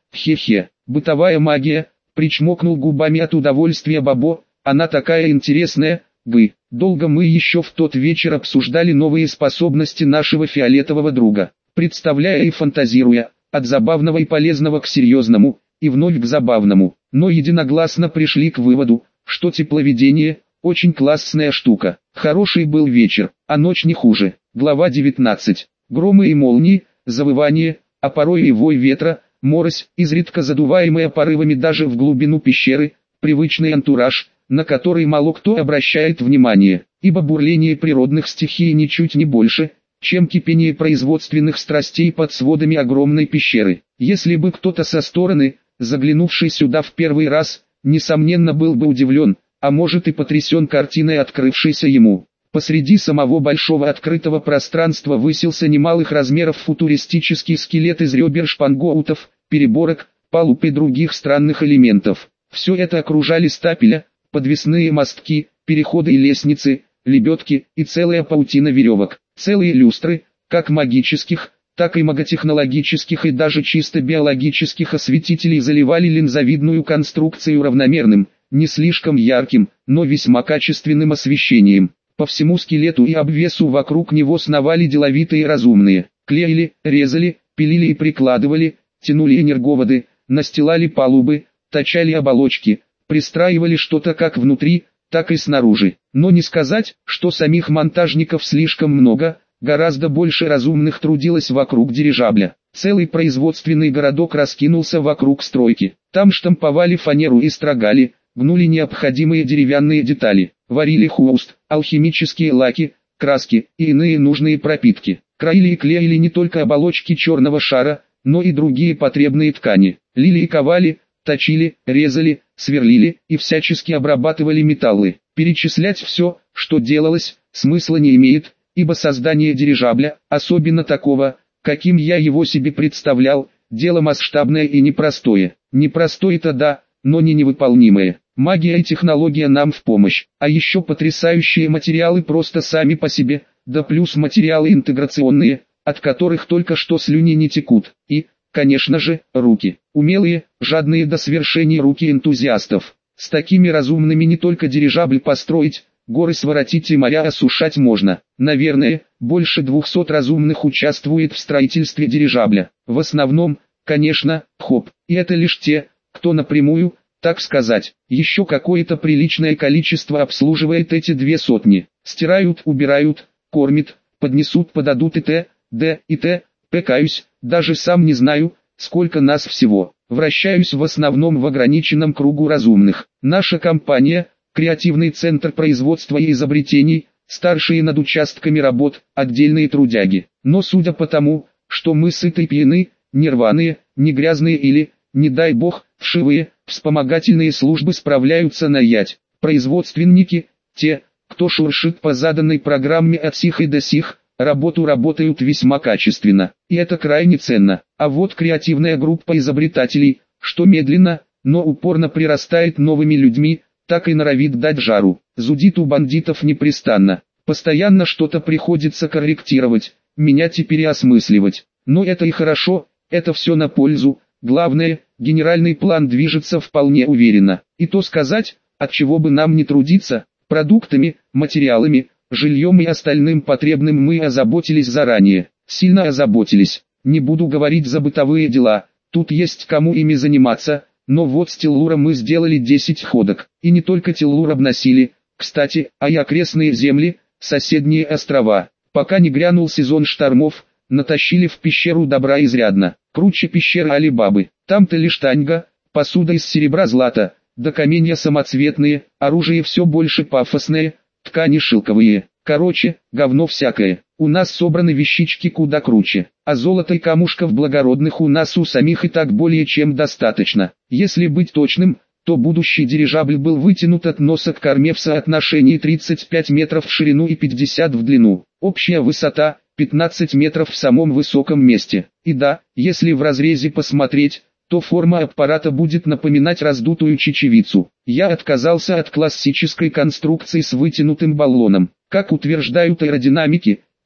Хе-хе, бытовая магия, причмокнул губами от удовольствия Бобо, она такая интересная, гы. Долго мы еще в тот вечер обсуждали новые способности нашего фиолетового друга, представляя и фантазируя, от забавного и полезного к серьезному, и вновь к забавному, но единогласно пришли к выводу, что тепловидение – очень классная штука. Хороший был вечер, а ночь не хуже. Глава девятнадцать. Громы и молнии, завывание, а порой и вой ветра, морось, изредка задуваемая порывами даже в глубину пещеры, привычный антураж, на который мало кто обращает внимание, ибо бурление природных стихий ничуть не больше, чем кипение производственных страстей под сводами огромной пещеры. Если бы кто-то со стороны, заглянувший сюда в первый раз, несомненно был бы удивлен, а может и потрясен картиной, открывшейся ему. Посреди самого большого открытого пространства высился немалых размеров футуристический скелет из ребер шпангоутов, переборок, палуб и других странных элементов. Все это окружали стапеля, подвесные мостки, переходы и лестницы, лебедки и целая паутина веревок. Целые люстры, как магических, так и маготехнологических и даже чисто биологических осветителей заливали линзовидную конструкцию равномерным, не слишком ярким, но весьма качественным освещением. По всему скелету и обвесу вокруг него сновали деловитые и разумные. Клеили, резали, пилили и прикладывали, тянули энерговоды, настилали палубы, точали оболочки, пристраивали что-то как внутри, так и снаружи. Но не сказать, что самих монтажников слишком много, гораздо больше разумных трудилось вокруг дирижабля. Целый производственный городок раскинулся вокруг стройки. Там штамповали фанеру и строгали, гнули необходимые деревянные детали, варили хвост, алхимические лаки, краски и иные нужные пропитки. Краили и клеили не только оболочки черного шара, но и другие потребные ткани. Лили и ковали, точили, резали, сверлили и всячески обрабатывали металлы. Перечислять все, что делалось, смысла не имеет, ибо создание дирижабля, особенно такого, каким я его себе представлял, дело масштабное и непростое. Непростое-то да, но не невыполнимое. Магия и технология нам в помощь, а еще потрясающие материалы просто сами по себе, да плюс материалы интеграционные, от которых только что слюни не текут, и, конечно же, руки. Умелые, жадные до свершений руки энтузиастов. С такими разумными не только дирижабль построить, горы своротить и моря осушать можно. Наверное, больше двухсот разумных участвует в строительстве дирижабля. В основном, конечно, хоп, и это лишь те, кто напрямую, так сказать, еще какое-то приличное количество обслуживает эти две сотни. Стирают, убирают, кормят, поднесут, подадут и т, д и т. Пекаюсь, даже сам не знаю, сколько нас всего. Вращаюсь в основном в ограниченном кругу разумных. Наша компания, креативный центр производства и изобретений, старшие над участками работ, отдельные трудяги. Но судя по тому, что мы сыты и пьяны, не рваные, не грязные или, не дай бог, вшивые, вспомогательные службы справляются на ять. Производственники, те, кто шуршит по заданной программе от сих и до сих, работу работают весьма качественно, и это крайне ценно. А вот креативная группа изобретателей, что медленно, но упорно прирастает новыми людьми, так и норовит дать жару. Зудит у бандитов непрестанно. Постоянно что-то приходится корректировать, менять и переосмысливать. Но это и хорошо, это все на пользу. Главное, генеральный план движется вполне уверенно. И то сказать, от чего бы нам не трудиться, продуктами, материалами, жильем и остальным потребным мы озаботились заранее. Сильно озаботились. Не буду говорить за бытовые дела, тут есть кому ими заниматься, но вот с Теллура мы сделали десять ходок. И не только Теллур обносили, кстати, а и окрестные земли, соседние острова. Пока не грянул сезон штормов, натащили в пещеру добра изрядно. Круче пещеры Али-Бабы. Там-то лишь таньга, посуда из серебра-злата, да каменья самоцветные, оружие все больше пафосное, ткани шелковые. Короче, говно всякое. У нас собраны вещички куда круче, а золота и камушков благородных у нас у самих и так более чем достаточно. Если быть точным, то будущий дирижабль был вытянут от носа к корме в соотношении тридцать пять метров в ширину и пятьдесят в длину. Общая высота – пятнадцать метров в самом высоком месте. И да, если в разрезе посмотреть, то форма аппарата будет напоминать раздутую чечевицу. Я отказался от классической конструкции с вытянутым баллоном. Как утверждают аэродинамики,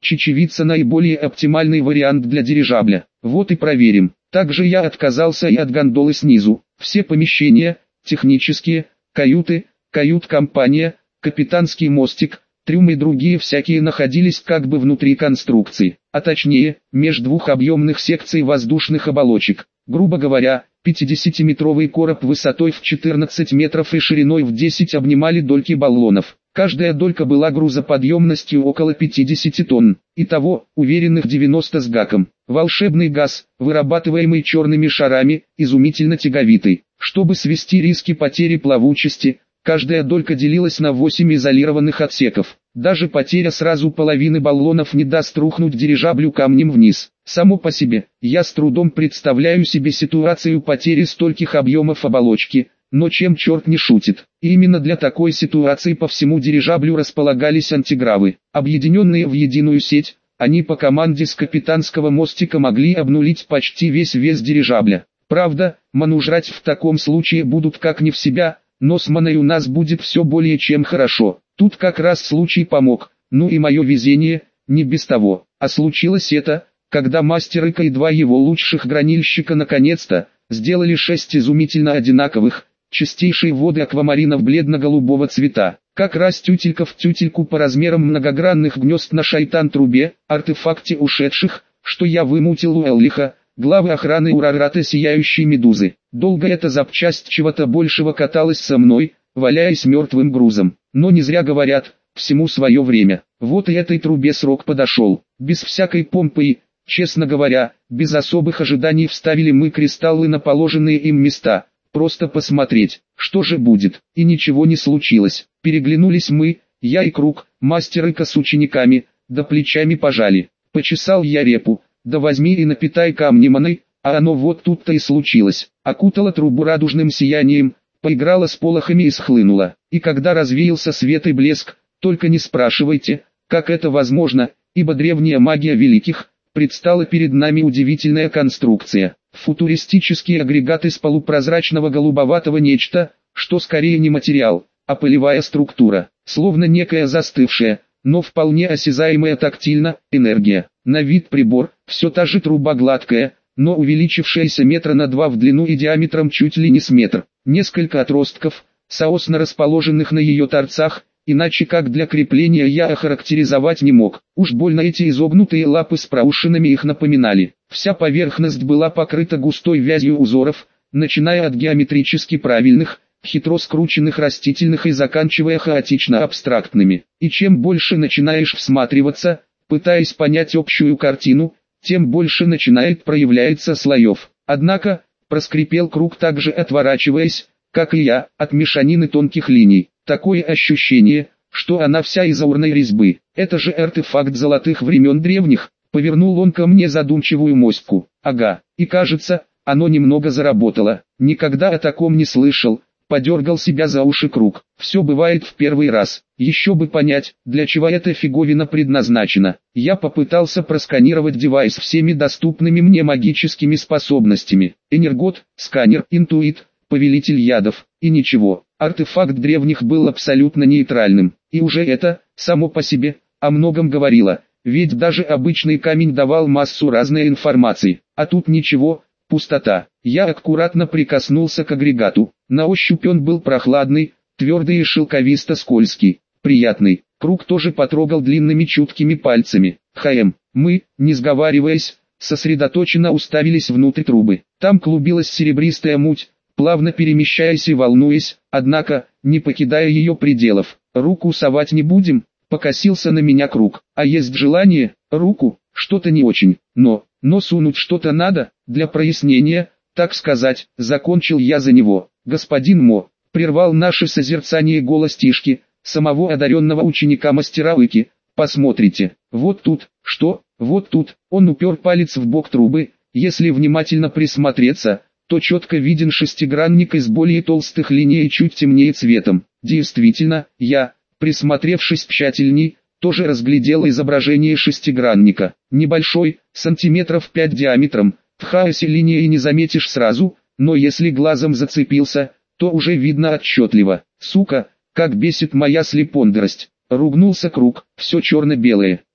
чечевица наиболее оптимальный вариант для дирижабля. Вот и проверим. Также я отказался и от гондолы снизу. Все помещения, технические, каюты, кают-компания, капитанский мостик, трюм и другие всякие находились как бы внутри конструкции, а точнее, меж двух объемных секций воздушных оболочек. Грубо говоря, пятидесятиметровый короб высотой в четырнадцать метров и шириной в десять обнимали дольки баллонов. Каждая долька была грузоподъемностью около пятидесяти тонн, итого, уверенных девяносто с гаком. Волшебный газ, вырабатываемый черными шарами, изумительно тяговитый. Чтобы свести риски потери плавучести, каждая долька делилась на восемь изолированных отсеков. Даже потеря сразу половины баллонов не даст рухнуть дирижаблю камнем вниз. Само по себе, я с трудом представляю себе ситуацию потери стольких объемов оболочки, но чем черт не шутит. И именно для такой ситуации по всему дирижаблю располагались антигравы. Объединенные в единую сеть, они по команде с капитанского мостика могли обнулить почти весь вес дирижабля. Правда, манужрать в таком случае будут как не в себя, но с маной у нас будет все более чем хорошо. Тут как раз случай помог, ну и мое везение, не без того. А случилось это, когда мастер Ика и два его лучших гранильщика наконец-то сделали шесть изумительно одинаковых, чистейшей воды аквамаринов бледно-голубого цвета. Как раз тютелька в тютельку по размерам многогранных гнезд на шайтан-трубе, артефакте ушедших, что я вымутил у Эллиха, главы охраны Урарата сияющей медузы. Долго эта запчасть чего-то большего каталась со мной, валяясь мертвым грузом. Но не зря говорят, всему свое время. Вот и этой трубе срок подошел. Без всякой помпы и, честно говоря, без особых ожиданий вставили мы кристаллы на положенные им места. Просто посмотреть, что же будет. И ничего не случилось. Переглянулись мы, я и Круг, мастер Ика с учениками, да плечами пожали. Почесал я репу, да возьми и напитай камнем маной, а оно вот тут-то и случилось. Окутало трубу радужным сиянием, поиграла с полохами и схлынула. И когда развеялся свет и блеск, только не спрашивайте, как это возможно, ибо древняя магия великих, предстала перед нами удивительная конструкция. Футуристический агрегат из полупрозрачного голубоватого нечто, что скорее не материал, а пылевая структура, словно некая застывшая, но вполне осязаемая тактильно, энергия. На вид прибор, все та же труба гладкая, но увеличившаяся метра на два в длину и диаметром чуть ли не с метр. Несколько отростков, соосно расположенных на ее торцах, иначе как для крепления я охарактеризовать не мог. Уж больно эти изогнутые лапы с проушинами их напоминали. Вся поверхность была покрыта густой вязью узоров, начиная от геометрически правильных, хитро скрученных растительных и заканчивая хаотично абстрактными. И чем больше начинаешь всматриваться, пытаясь понять общую картину, тем больше начинает проявляться слоев. Однако, проскрипел Круг также отворачиваясь, как и я, от мешанины тонких линий. Такое ощущение, что она вся из аурной резьбы. Это же артефакт золотых времен древних. Повернул он ко мне задумчивую моську. Ага, и кажется, оно немного заработало. Никогда о таком не слышал. Подергал себя за уши Круг. Все бывает в первый раз. Еще бы понять, для чего эта фиговина предназначена. Я попытался просканировать девайс всеми доступными мне магическими способностями. Энергот, сканер, интуит, повелитель ядов. И ничего. Артефакт древних был абсолютно нейтральным. И уже это, само по себе, о многом говорило. Ведь даже обычный камень давал массу разной информации. А тут ничего, пустота. Я аккуратно прикоснулся к агрегату. На ощупь он был прохладный, твердый и шелковисто-скользкий. Приятный. Круг тоже потрогал длинными чуткими пальцами. Хм, мы, не сговариваясь, сосредоточенно уставились внутрь трубы. Там клубилась серебристая муть, плавно перемещаясь и волнуясь, однако, не покидая ее пределов. Руку совать не будем, покосился на меня Круг. А есть желание, руку, что-то не очень, но, но сунуть что-то надо, для прояснения, так сказать, закончил я за него. Господин Мо, прервал наше созерцание голос Тишки, самого одаренного ученика мастера Ики. Посмотрите, вот тут, что, вот тут, он упер палец в бок трубы, если внимательно присмотреться, то четко виден шестигранник из более толстых линий и чуть темнее цветом. Действительно, я, присмотревшись тщательней, тоже разглядел изображение шестигранника. Небольшой, сантиметров пять диаметром, в хаосе линии не заметишь сразу, но если глазом зацепился, то уже видно отчетливо. Сука, как бесит моя слепондрость. Ругнулся Круг, все черно-белое.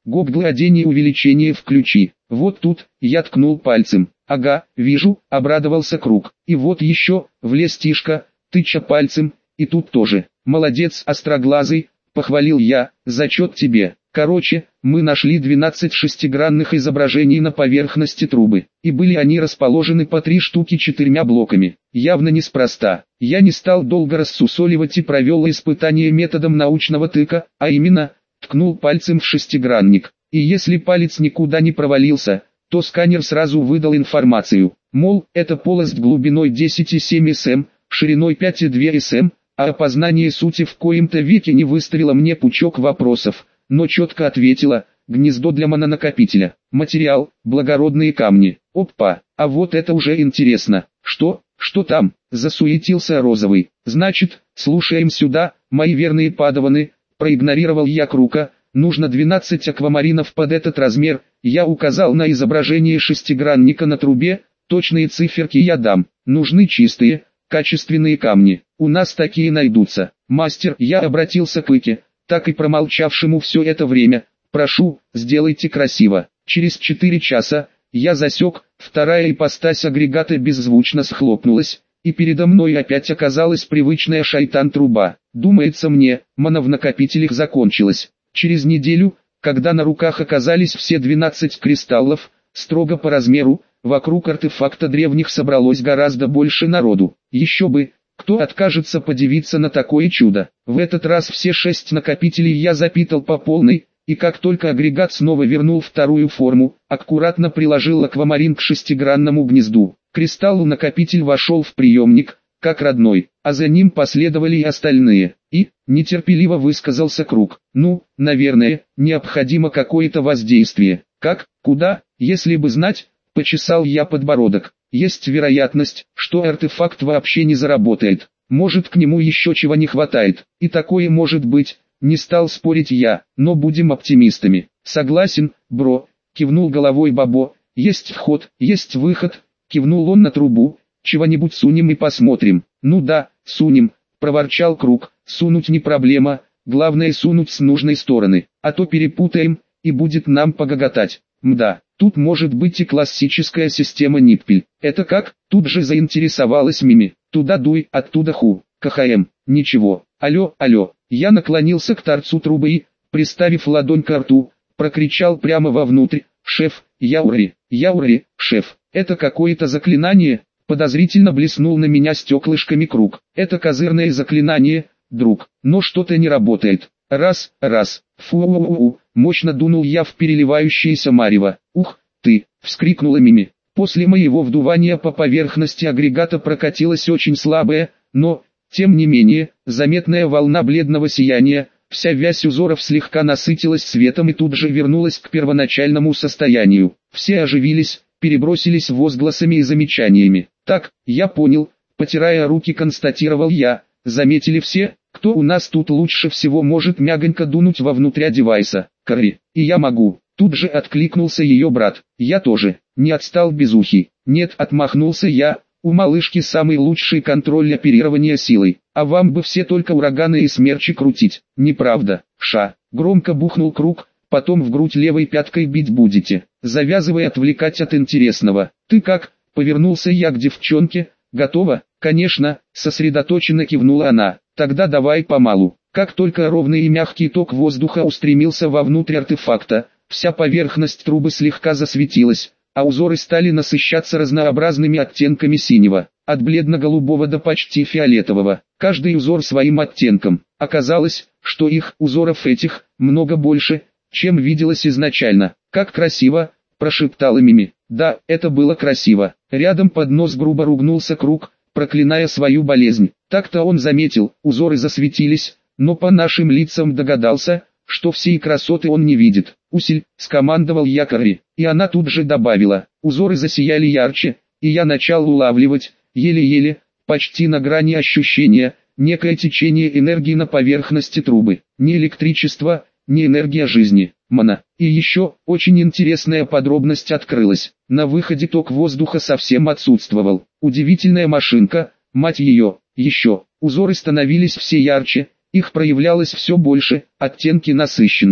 Гоп-гладение увеличение включи. Вот тут, я ткнул пальцем. Ага, вижу, обрадовался Круг. И вот еще, влез Тишка, тыча пальцем, и тут тоже. Молодец, остроглазый, похвалил я, зачет тебе. Короче, мы нашли двенадцать шестигранных изображений на поверхности трубы, и были они расположены по три штуки четырьмя блоками. Явно неспроста. Я не стал долго рассусоливать и провел испытание методом научного тыка, а именно, ткнул пальцем в шестигранник. И если палец никуда не провалился, то сканер сразу выдал информацию. Мол, это полость глубиной десять и семь сантиметров, шириной пять и две сантиметра, а опознание сути в коем-то веке не выставило мне пучок вопросов, но четко ответила: гнездо для мононакопителя. Материал: благородные камни. Опа, а вот это уже интересно. Что, что там? Засуетился Розовый. Значит, слушаем сюда, мои верные падаваны. Проигнорировал я Крука. Нужно двенадцать аквамаринов под этот размер. Я указал на изображение шестигранника на трубе. Точные циферки я дам. Нужны чистые, качественные камни. У нас такие найдутся. Мастер, я обратился к Ике, так и промолчавшему все это время. Прошу, сделайте красиво. Через четыре часа, я засек, вторая ипостась агрегата беззвучно схлопнулась, и передо мной опять оказалась привычная шайтан-труба. Думается мне, мана в накопителях закончилась. Через неделю, когда на руках оказались все двенадцать кристаллов, строго по размеру, вокруг артефакта древних собралось гораздо больше народу. Еще бы, кто откажется подивиться на такое чудо. В этот раз все шесть накопителей я запитал по полной, и как только агрегат снова вернул вторую форму, аккуратно приложил аквамарин к шестигранному гнезду. Кристалл-накопитель вошел в приемник, как родной, а за ним последовали и остальные. И, нетерпеливо высказался Круг, ну, наверное, необходимо какое-то воздействие. Как, куда, если бы знать, почесал я подбородок. Есть вероятность, что артефакт вообще не заработает. Может, к нему еще чего не хватает. И такое может быть, не стал спорить я, но будем оптимистами. Согласен, бро, кивнул головой Бобо. Есть вход, есть выход, кивнул он на трубу. Чего-нибудь сунем и посмотрим. Ну да, сунем, проворчал Круг. Сунуть не проблема, главное сунуть с нужной стороны, а то перепутаем, и будет нам погоготать. Мда, тут может быть и классическая система Ниппель. Это как? Тут же заинтересовалась Мими. Туда дуй, оттуда ху. КХМ. Ничего. Алло, алло. Я наклонился к торцу трубы и, приставив ладонь к рту, прокричал прямо вовнутрь: «Шеф, Яури, Яури, шеф, это какое-то заклинание?» Подозрительно блеснул на меня стеклышками Круг. «Это козырное заклинание, друг, но что-то не работает. Раз, раз, фу-у-у-у». Мощно дунул я в переливающееся марево. «Ух, ты!» — вскрикнула Мими. После моего вдувания по поверхности агрегата прокатилась очень слабая, но, тем не менее, заметная волна бледного сияния. Вся вязь узоров слегка насытилась светом и тут же вернулась к первоначальному состоянию. Все оживились, перебросились возгласами и замечаниями. «Так, я понял», — потирая руки констатировал я. «Заметили все, кто у нас тут лучше всего может мягонько дунуть вовнутрь девайса? Карри, и я могу». Тут же откликнулся ее брат. «Я тоже», — не отстал Безухий. «Нет», — отмахнулся я, — «у малышки самый лучший контроль оперирования силой, а вам бы все только ураганы и смерчи крутить». «Неправда, ша», — громко бухнул Круг, «потом в грудь левой пяткой бить будете, завязывай отвлекать от интересного». «Ты как?» — повернулся я к девчонке. «Готова?» «Конечно», — сосредоточенно кивнула она. «Тогда давай помалу». Как только ровный и мягкий ток воздуха устремился вовнутрь артефакта, вся поверхность трубы слегка засветилась, а узоры стали насыщаться разнообразными оттенками синего, от бледно-голубого до почти фиолетового, каждый узор своим оттенком. Оказалось, что их, узоров этих, много больше, чем виделось изначально. «Как красиво!» – прошептала Мими. «Да, это было красиво». Рядом под нос грубо ругнулся Круг, проклиная свою болезнь. Так-то он заметил, узоры засветились, но по нашим лицам догадался, что всей красоты он не видит. «Усиль», — скомандовал я Карри, и она тут же добавила. Узоры засияли ярче, и я начал улавливать, еле-еле, почти на грани ощущения, некое течение энергии на поверхности трубы. Не электричество, не энергия жизни, мана. И еще, очень интересная подробность открылась. На выходе ток воздуха совсем отсутствовал. Удивительная машинка, мать ее. Еще, узоры становились все ярче, их проявлялось все больше, оттенки насыщенней.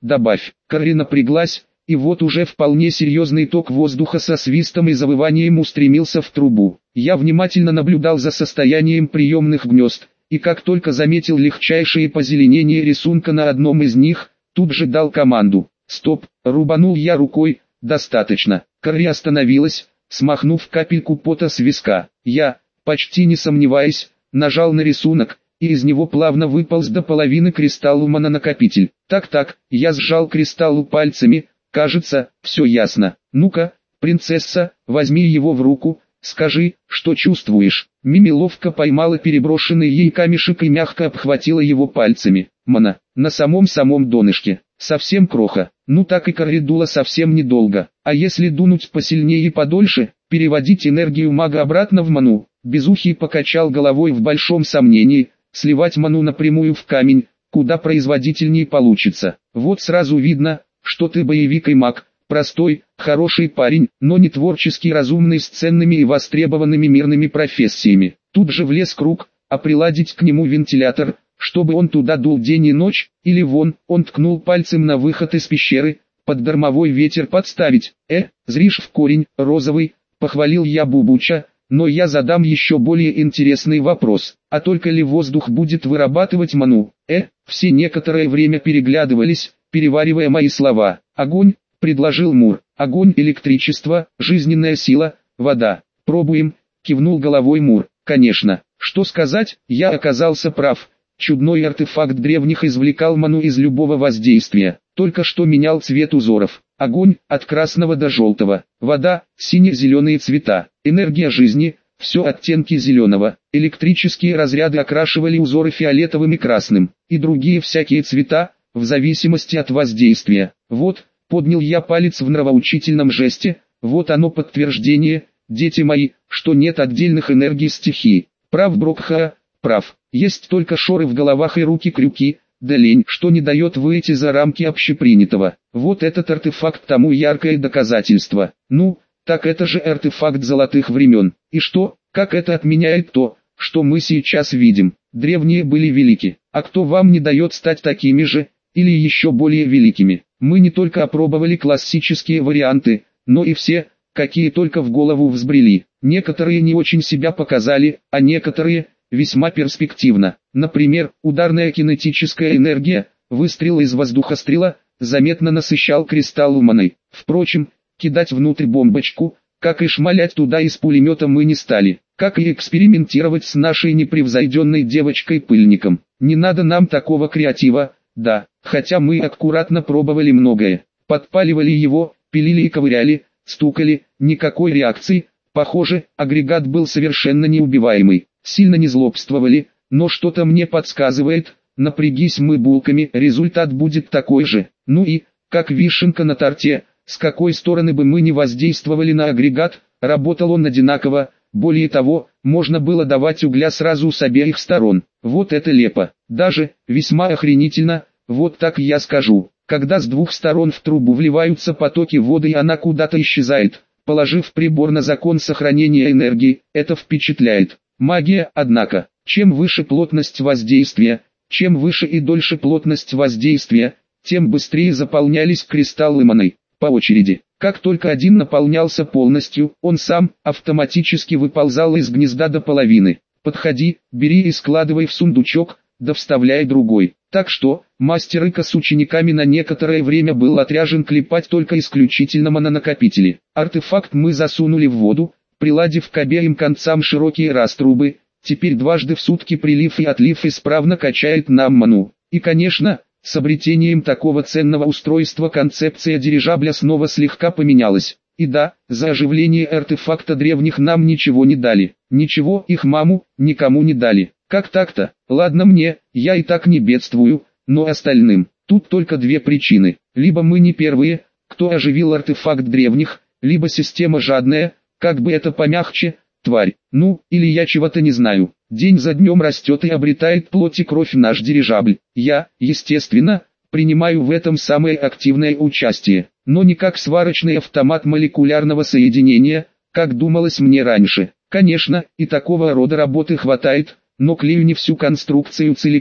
добавь. Карри напряглась, и вот уже вполне серьезный ток воздуха со свистом и завыванием устремился в трубу. Я внимательно наблюдал за состоянием приемных гнезд, и как только заметил легчайшее позеленение рисунка на одном из них, тут же дал команду. «Стоп!» — рубанул я рукой. «Достаточно». Карри остановилась, смахнув капельку пота с виска. Я, почти не сомневаясь, нажал на рисунок, и из него плавно выполз до половины кристаллума-накопитель. Так-так, я сжал кристаллу пальцами, кажется, все ясно. «Ну-ка, принцесса, возьми его в руку, скажи, что чувствуешь». Мими ловко поймала переброшенный ей камешек и мягко обхватила его пальцами. «Мана, на самом-самом донышке, совсем кроха». Ну так и Карри дула совсем недолго. А если дунуть посильнее и подольше, переводить энергию мага обратно в ману? Безухий покачал головой в большом сомнении. Сливать ману напрямую в камень, куда производительнее получится. Вот сразу видно, что ты боевик и маг, простой, хороший парень, но не творческий, разумный, с ценными и востребованными мирными профессиями. Тут же влез круг, а приладить к нему вентилятор, чтобы он туда дул день и ночь, или вон, он ткнул пальцем на выход из пещеры, под дармовой ветер подставить. Э, зришь в корень, розовый, похвалил я Бубуча, но я задам еще более интересный вопрос. А только ли воздух будет вырабатывать ману? Э, все некоторое время переглядывались, переваривая мои слова. Огонь, предложил Мур. Огонь, электричество, жизненная сила, вода. Пробуем, кивнул головой Мур. Конечно, что сказать, я оказался прав. Чудной артефакт древних извлекал ману из любого воздействия, только что менял цвет узоров. Огонь, от красного до желтого, вода, сине-зеленые цвета, энергия жизни, все оттенки зеленого, электрические разряды окрашивали узоры фиолетовым и красным, и другие всякие цвета, в зависимости от воздействия. Вот, поднял я палец в нравоучительном жесте, вот оно подтверждение, дети мои, что нет отдельных энергий стихии. Прав Брокха, прав. Есть только шоры в головах и руки-крюки, да лень, что не дает выйти за рамки общепринятого. Вот этот артефакт тому яркое доказательство. Ну, так это же артефакт золотых времен. И что, как это отменяет то, что мы сейчас видим? Древние были велики, а кто вам не дает стать такими же, или еще более великими? Мы не только опробовали классические варианты, но и все, какие только в голову взбрели. Некоторые не очень себя показали, а некоторые весьма перспективно. Например, ударная кинетическая энергия, выстрел из воздухострела, заметно насыщал кристалл маной. Впрочем, кидать внутрь бомбочку, как и шмалять туда из пулемета мы не стали, как и экспериментировать с нашей непревзойденной девочкой-пыльником. Не надо нам такого креатива, да, хотя мы аккуратно пробовали многое. Подпаливали его, пилили и ковыряли, стукали, никакой реакции, похоже, агрегат был совершенно неубиваемый. Сильно не злобствовали, но что-то мне подсказывает, напрягись мы булками, результат будет такой же. Ну и, как вишенка на торте, с какой стороны бы мы ни воздействовали на агрегат, работал он одинаково, более того, можно было давать угля сразу с обеих сторон. Вот это лепо, даже, весьма охренительно, вот так я скажу. Когда с двух сторон в трубу вливаются потоки воды и она куда-то исчезает, положив прибор на закон сохранения энергии, это впечатляет. Магия, однако, чем выше плотность воздействия, чем выше и дольше плотность воздействия, тем быстрее заполнялись кристаллы маны, по очереди. Как только один наполнялся полностью, он сам автоматически выползал из гнезда до половины. Подходи, бери и складывай в сундучок, да вставляй другой. Так что, мастер Ика с учениками на некоторое время был отряжен клепать только исключительно манонакопители. Артефакт мы засунули в воду, приладив к обеим концам широкие раструбы. Теперь дважды в сутки прилив и отлив исправно качает нам ману. И конечно, с обретением такого ценного устройства концепция дирижабля снова слегка поменялась. И да, за оживление артефакта древних нам ничего не дали. Ничего, их маму, никому не дали. Как так-то? Ладно мне, я и так не бедствую, но остальным. Тут только две причины. Либо мы не первые, кто оживил артефакт древних, либо система жадная, как бы это помягче, тварь. Ну, или я чего-то не знаю. День за днем растет и обретает плоть и кровь наш дирижабль. Я, естественно, принимаю в этом самое активное участие, но не как сварочный автомат молекулярного соединения, как думалось мне раньше. Конечно, и такого рода работы хватает, но клею не всю конструкцию целиком.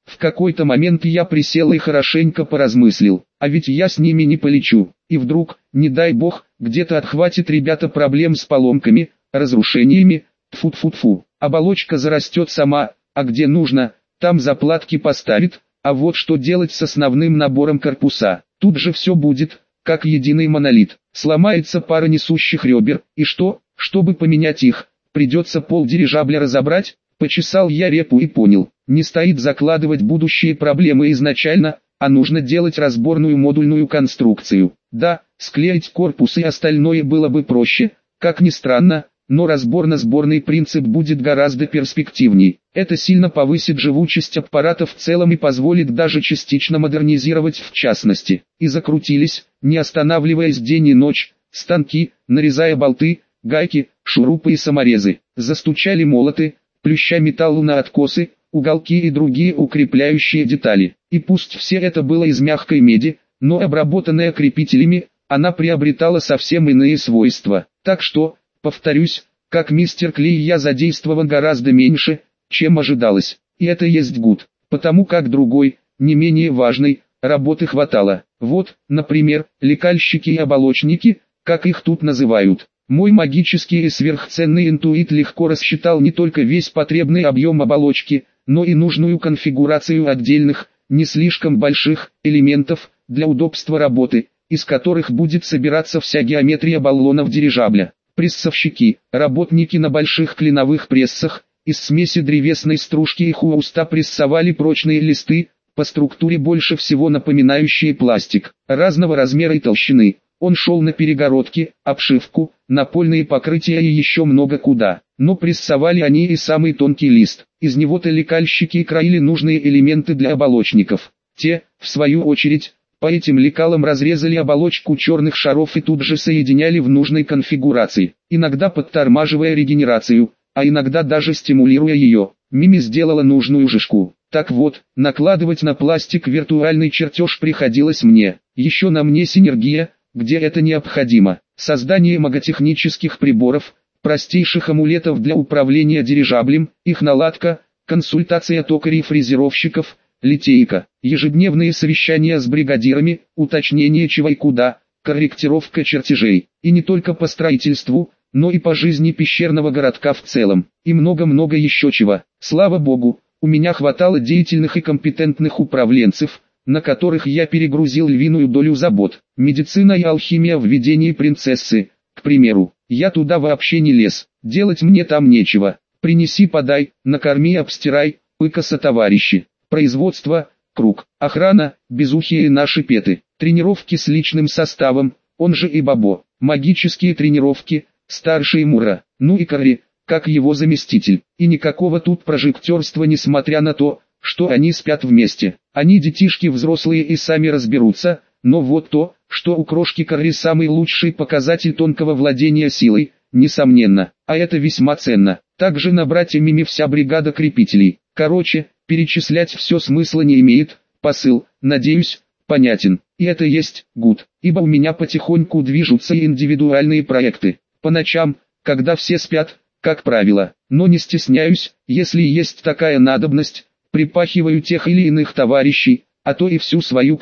В какой-то момент я присел и хорошенько поразмыслил, а ведь я с ними не полечу. И вдруг, не дай бог, где-то отхватит ребята проблем с поломками, разрушениями, тфу-тфу-тфу. Оболочка зарастет сама, а где нужно, там заплатки поставит, а вот что делать с основным набором корпуса? Тут же все будет, как единый монолит. Сломается пара несущих ребер, и что, чтобы поменять их, придется пол дирижабля разобрать? Почесал я репу и понял, не стоит закладывать будущие проблемы изначально, а нужно делать разборную модульную конструкцию. Да, склеить корпус и остальное было бы проще, как ни странно, но разборно-сборный принцип будет гораздо перспективней. Это сильно повысит живучесть аппарата в целом и позволит даже частично модернизировать в частности. И закрутились, не останавливаясь день и ночь, станки, нарезая болты, гайки, шурупы и саморезы. Застучали молоты, плюща металлу на откосы, уголки и другие укрепляющие детали. И пусть все это было из мягкой меди, но обработанная крепителями, она приобретала совсем иные свойства. Так что, повторюсь, как мистер Клей я задействован гораздо меньше, чем ожидалось. И это есть гуд, потому как другой, не менее важной, работы хватало. Вот, например, лекальщики и оболочники, как их тут называют. Мой магический и сверхценный интуит легко рассчитал не только весь потребный объем оболочки, но и нужную конфигурацию отдельных, не слишком больших, элементов, для удобства работы, из которых будет собираться вся геометрия баллонов дирижабля. Прессовщики, работники на больших клиновых прессах, из смеси древесной стружки и хуауста прессовали прочные листы, по структуре больше всего напоминающие пластик, разного размера и толщины. Он шел на перегородки, обшивку, напольные покрытия и еще много куда. Но прессовали они и самый тонкий лист. Из него-то лекальщики краили нужные элементы для оболочников. Те, в свою очередь, по этим лекалам разрезали оболочку черных шаров и тут же соединяли в нужной конфигурации, иногда подтормаживая регенерацию, а иногда даже стимулируя ее. Мими сделала нужную жижку. Так вот, накладывать на пластик виртуальный чертеж приходилось мне. Еще на мне синергия, где это необходимо. Создание маготехнических приборов, простейших амулетов для управления дирижаблем, их наладка, консультация токарей-фрезеровщиков, литейка, ежедневные совещания с бригадирами, уточнение чего и куда, корректировка чертежей. И не только по строительству, но и по жизни пещерного городка в целом. И много-много еще чего. Слава богу, у меня хватало деятельных и компетентных управленцев, на которых я перегрузил львиную долю забот. Медицина и алхимия в ведении принцессы, к примеру. Я туда вообще не лез, делать мне там нечего. Принеси подай, накорми обстирай, пыкоса товарищи. Производство, круг, охрана, безухие наши петы. Тренировки с личным составом, он же и Бабо. Магические тренировки, старший Мура, ну и Карри, как его заместитель. И никакого тут прожектерства, несмотря на то, что они спят вместе. Они детишки взрослые и сами разберутся, но вот то, что у крошки Карри самый лучший показатель тонкого владения силой, несомненно, а это весьма ценно. Также на братья Мими вся бригада крепителей. Короче, перечислять все смысла не имеет, посыл, надеюсь, понятен. И это есть гуд, ибо у меня потихоньку движутся и индивидуальные проекты. По ночам, когда все спят, как правило, но не стесняюсь, если есть такая надобность, припахиваю тех или иных товарищей, а то и всю свою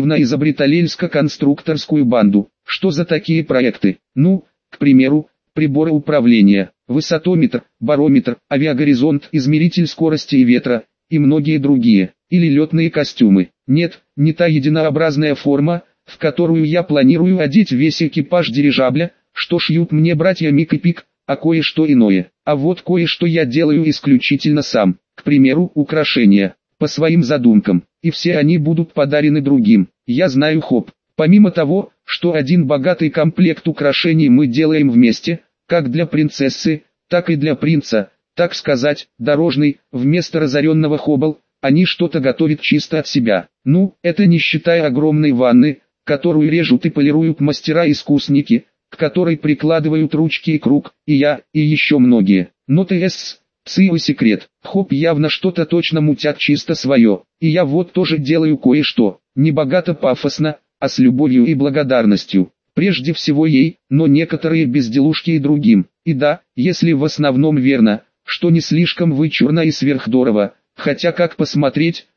креативно-изобретательско-конструкторскую банду. Что за такие проекты? Ну, к примеру, приборы управления, высотометр, барометр, авиагоризонт, измеритель скорости и ветра, и многие другие. Или летные костюмы. Нет, не та единообразная форма, в которую я планирую одеть весь экипаж дирижабля, что шьют мне братья Мик и Пик, а кое-что иное. А вот кое-что я делаю исключительно сам. К примеру, украшения, по своим задумкам, и все они будут подарены другим. Я знаю хоп. Помимо того, что один богатый комплект украшений мы делаем вместе, как для принцессы, так и для принца, так сказать, дорожный, вместо разоренного хоббл, они что-то готовят чисто от себя. Ну, это не считая огромной ванны, которую режут и полируют мастера-искусники, к которой прикладывают ручки и круг, и я, и еще многие. Но ТС... Цио секрет, хоп явно что-то точно мутят чисто свое, и я вот тоже делаю кое-что, не богато пафосно, а с любовью и благодарностью, прежде всего ей, но некоторые безделушки и другим, и да, если в основном верно, что не слишком вычурно и сверхдорово, хотя как посмотреть,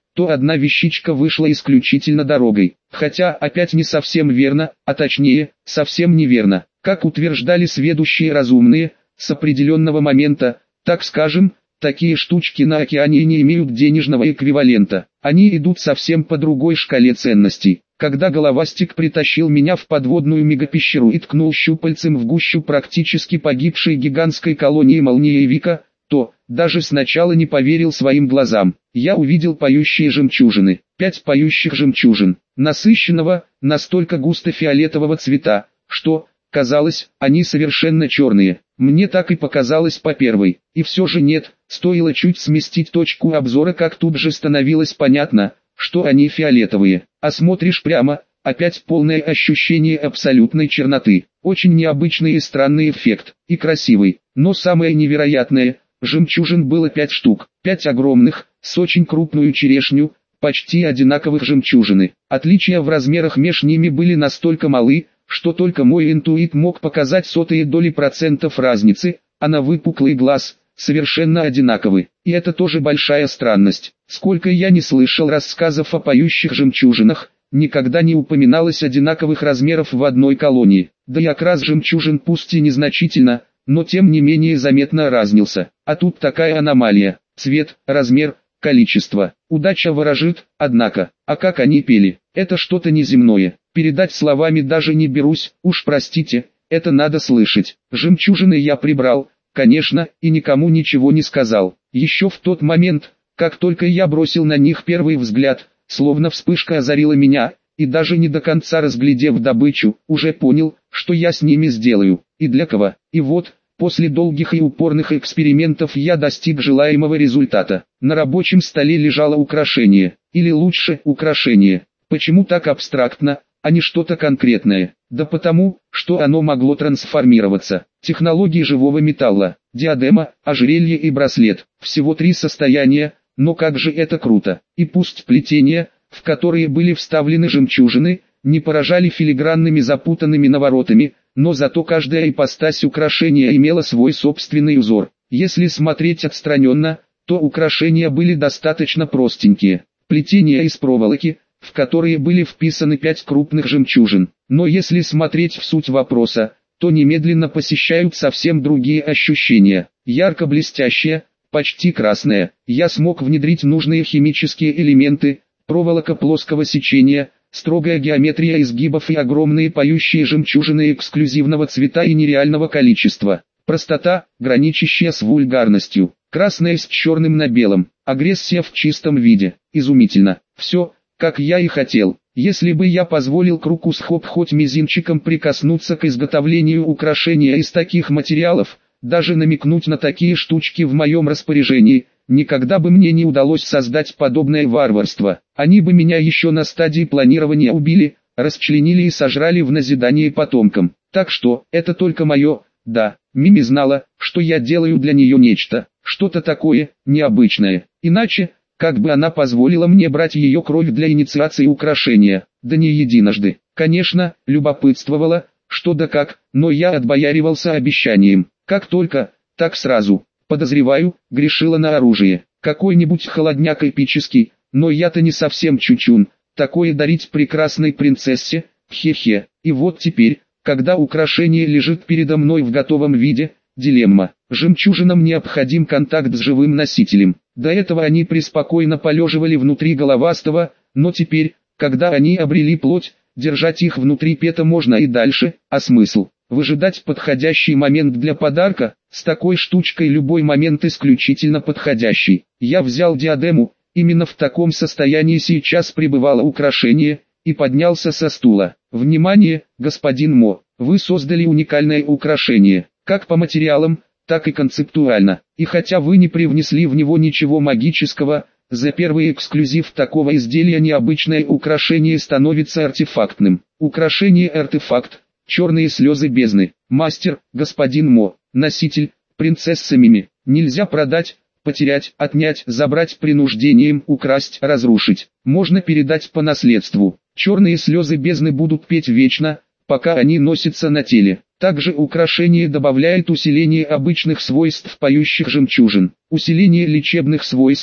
то одна вещичка вышла исключительно дорогой. Хотя опять не совсем верно, а точнее, совсем неверно. Как утверждали сведущие разумные, с определенного момента, так скажем, такие штучки на океане не имеют денежного эквивалента. Они идут совсем по другой шкале ценностей. Когда головастик притащил меня в подводную мегапещеру и ткнул щупальцем в гущу практически погибшей гигантской колонии молниевика, то, даже сначала не поверил своим глазам. Я увидел поющие жемчужины. Пять поющих жемчужин, насыщенного, настолько густо фиолетового цвета, что, казалось, они совершенно черные. Мне так и показалось по первой. И все же нет, стоило чуть сместить точку обзора, как тут же становилось понятно, что они фиолетовые. А смотришь прямо, опять полное ощущение абсолютной черноты. Очень необычный и странный эффект, и красивый. Но самое невероятное, жемчужин было пять штук. Пять огромных, с очень крупную черешню, почти одинаковых жемчужины. Отличия в размерах меж ними были настолько малы, что только мой интуит мог показать сотые доли процентов разницы, а на выпуклый глаз совершенно одинаковы. И это тоже большая странность. Сколько я не слышал рассказов о поющих жемчужинах, никогда не упоминалось одинаковых размеров в одной колонии. Да и окрас жемчужин пусть и незначительно, но тем не менее заметно разнился. А тут такая аномалия. Цвет, размер, количество. Удача ворожит, однако. А как они пели? Это что-то неземное. Передать словами даже не берусь, уж простите, это надо слышать. Жемчужины я прибрал, конечно, и никому ничего не сказал. Еще в тот момент, как только я бросил на них первый взгляд, словно вспышка озарила меня, и даже не до конца разглядев добычу, уже понял, что я с ними сделаю, и для кого. И вот, после долгих и упорных экспериментов я достиг желаемого результата. На рабочем столе лежало украшение, или лучше, украшение. Почему так абстрактно, а не что-то конкретное? Да потому, что оно могло трансформироваться. Технологии живого металла, диадема, ожерелье и браслет. Всего три состояния, но как же это круто. И пусть плетения, в которые были вставлены жемчужины, не поражали филигранными запутанными наворотами, но зато каждая ипостась украшения имела свой собственный узор. Если смотреть отстраненно, то украшения были достаточно простенькие. Плетения из проволоки, в которые были вписаны пять крупных жемчужин. Но если смотреть в суть вопроса, то немедленно посещают совсем другие ощущения. Ярко-блестящее, почти красное. Я смог внедрить нужные химические элементы, проволока плоского сечения, строгая геометрия изгибов и огромные поющие жемчужины эксклюзивного цвета и нереального количества. Простота, граничащая с вульгарностью. Красное с черным на белом. Агрессия в чистом виде. Изумительно. Все, как я и хотел. Если бы я позволил Крукус-Хоп хоть мизинчиком прикоснуться к изготовлению украшения из таких материалов, даже намекнуть на такие штучки в моем распоряжении, никогда бы мне не удалось создать подобное варварство. Они бы меня еще на стадии планирования убили, расчленили и сожрали в назидание потомкам. Так что, это только мое, да, Мими знала, что я делаю для нее нечто, что-то такое, необычное. Иначе, как бы она позволила мне брать ее кровь для инициации украшения, да не единожды. Конечно, любопытствовала, что да как, но я отбояривался обещанием. Как только, так сразу. Подозреваю, грешила на оружие. Какой-нибудь холодняк эпический, но я-то не совсем чучун. Такое дарить прекрасной принцессе, хе-хе. И вот теперь, когда украшение лежит передо мной в готовом виде, дилемма. Жемчужинам необходим контакт с живым носителем. До этого они преспокойно полеживали внутри головастого, но теперь, когда они обрели плоть, держать их внутри пета можно и дальше, а смысл? Выжидать подходящий момент для подарка? С такой штучкой любой момент исключительно подходящий. Я взял диадему, именно в таком состоянии сейчас пребывало украшение, и поднялся со стула. Внимание, господин Мо, вы создали уникальное украшение, как по материалам, так и концептуально. И хотя вы не привнесли в него ничего магического, за первый эксклюзив такого изделия необычное украшение становится артефактным. Украшение-артефакт, черные слезы бездны. Мастер, господин Мо, носитель, принцесса Мими. Нельзя продать, потерять, отнять, забрать принуждением, украсть, разрушить. Можно передать по наследству. Черные слезы бездны будут петь вечно, пока они носятся на теле. Также украшение добавляет усиление обычных свойств поющих жемчужин. Усиление лечебных свойств,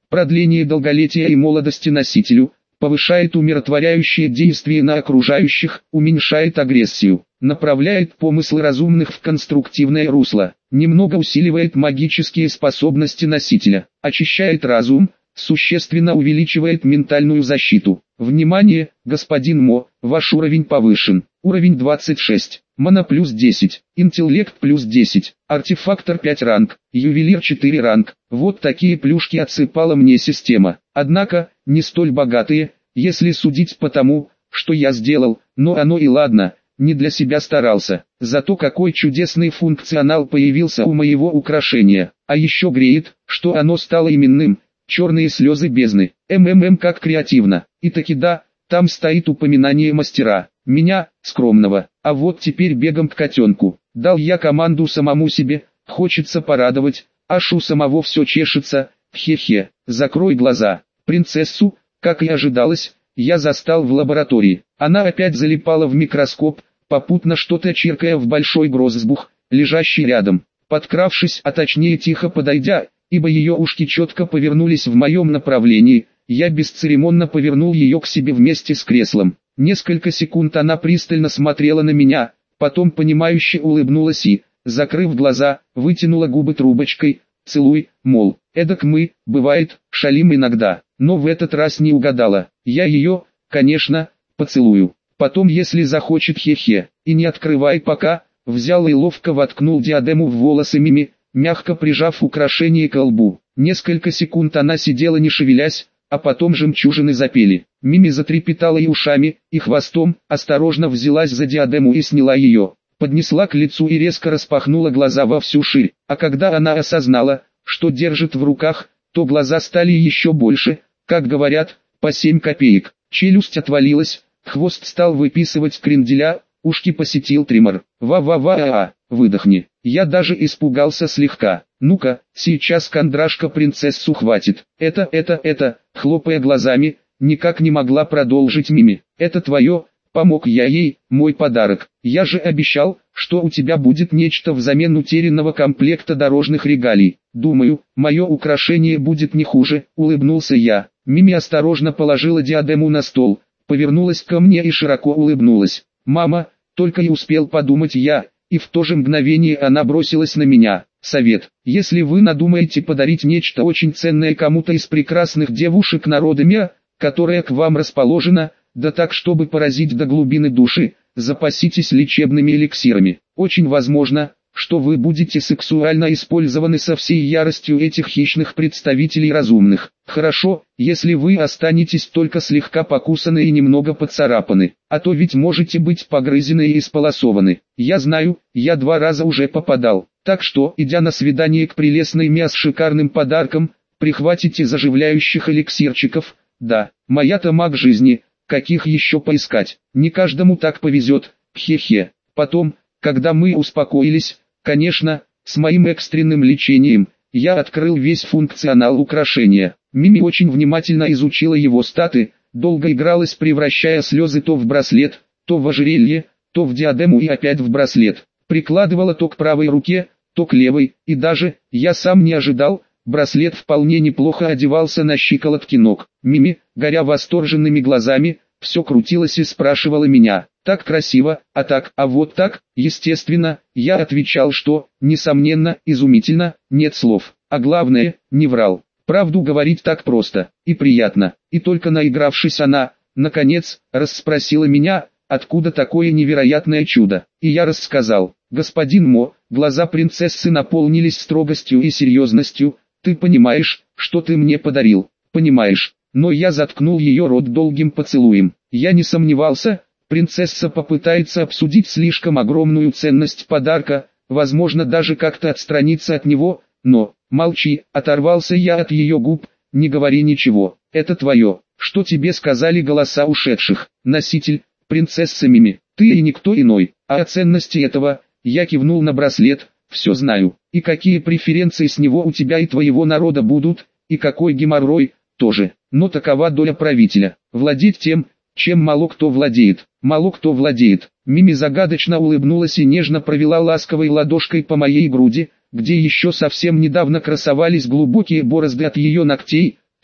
продление долголетия и молодости носителю, повышает умиротворяющее действие на окружающих, уменьшает агрессию, направляет помыслы разумных в конструктивное русло, немного усиливает магические способности носителя, очищает разум, существенно увеличивает ментальную защиту. Внимание, господин Мо, ваш уровень повышен. Уровень двадцать шесть, мана плюс десять, интеллект плюс десять, артефактор пять ранг, ювелир четыре ранг. Вот такие плюшки отсыпала мне система. Однако, не столь богатые, если судить по тому, что я сделал, но оно и ладно, не для себя старался. Зато какой чудесный функционал появился у моего украшения. А еще греет, что оно стало именным. Черные слезы бездны. МММ как креативно. И таки да, там стоит упоминание мастера. Меня, скромного. А вот теперь бегом к котенку. Дал я команду самому себе. Хочется порадовать. Аж у самого все чешется. Хе-хе. Закрой глаза. Принцессу, как и ожидалось, я застал в лаборатории. Она опять залипала в микроскоп, попутно что-то чиркая в большой грозбух, лежащий рядом. Подкравшись, а точнее тихо подойдя, ибо ее ушки четко повернулись в моем направлении, я бесцеремонно повернул ее к себе вместе с креслом. Несколько секунд она пристально смотрела на меня, потом понимающе улыбнулась и, закрыв глаза, вытянула губы трубочкой, целуй, мол, эдак мы, бывает, шалим иногда, но в этот раз не угадала. Я ее, конечно, поцелую. Потом, если захочет, хе-хе, и не открывай пока, взял и ловко воткнул диадему в волосы Мими, мягко прижав украшение к лбу. Несколько секунд она сидела не шевелясь, а потом жемчужины запели. Мими затрепетала и ушами, и хвостом, осторожно взялась за диадему и сняла ее. Поднесла к лицу и резко распахнула глаза во всю ширь, а когда она осознала, что держит в руках, то глаза стали еще больше, как говорят, по семь копеек. Челюсть отвалилась, хвост стал выписывать кренделя, ушки посетил тремор. Ва-ва-ва-а-а, выдохни. Я даже испугался слегка. Ну-ка, сейчас кондрашка принцессу хватит. Это, это, это, хлопая глазами, никак не могла продолжить Мими. Это твое, помог я ей, мой подарок. Я же обещал, что у тебя будет нечто взамен утерянного комплекта дорожных регалий. Думаю, мое украшение будет не хуже, улыбнулся я. Мими осторожно положила диадему на стол, повернулась ко мне и широко улыбнулась. Мама, только и успел подумать я, и в то же мгновение она бросилась на меня. Совет: если вы надумаете подарить нечто очень ценное кому-то из прекрасных девушек народа Мя, которая к вам расположена, да так чтобы поразить до глубины души, запаситесь лечебными эликсирами. Очень возможно, что вы будете сексуально использованы со всей яростью этих хищных представителей разумных. Хорошо, если вы останетесь только слегка покусаны и немного поцарапаны, а то ведь можете быть погрызены и исполосованы. Я знаю, я два раза уже попадал, так что, идя на свидание к прелестной Мя с шикарным подарком, прихватите заживляющих эликсирчиков. Да, моя-то маг жизни, каких еще поискать, не каждому так повезет, хе-хе. Потом, когда мы успокоились, конечно, с моим экстренным лечением, я открыл весь функционал украшения. Мими очень внимательно изучила его статы, долго игралась, превращая слезы то в браслет, то в ожерелье, то в диадему и опять в браслет. Прикладывала то к правой руке, то к левой, и даже, я сам не ожидал, браслет вполне неплохо одевался на щиколотки ног. Мими, горя восторженными глазами, все крутилась и спрашивала меня: так красиво, а так, а вот так, естественно, я отвечал, что, несомненно, изумительно, нет слов, а главное, не врал. Правду говорить так просто и приятно. И только наигравшись, она, наконец, расспросила меня, откуда такое невероятное чудо. И я рассказал. Господин Мо, глаза принцессы наполнились строгостью и серьезностью. Ты понимаешь, что ты мне подарил? Понимаешь. Но я заткнул ее рот долгим поцелуем. Я не сомневался, принцесса попытается обсудить слишком огромную ценность подарка, возможно даже как-то отстраниться от него, но, молчи, оторвался я от ее губ, не говори ничего, это твое. Что тебе сказали голоса ушедших? Носитель, принцесса Мими, ты и никто иной. А о ценности этого, я кивнул на браслет, все знаю. И какие преференции с него у тебя и твоего народа будут, и какой геморрой, тоже. Но такова доля правителя, владеть тем, чем мало кто владеет. Мало кто владеет. Мими загадочно улыбнулась и нежно провела ласковой ладошкой по моей груди, где еще совсем недавно красовались глубокие борозды от ее ногтей.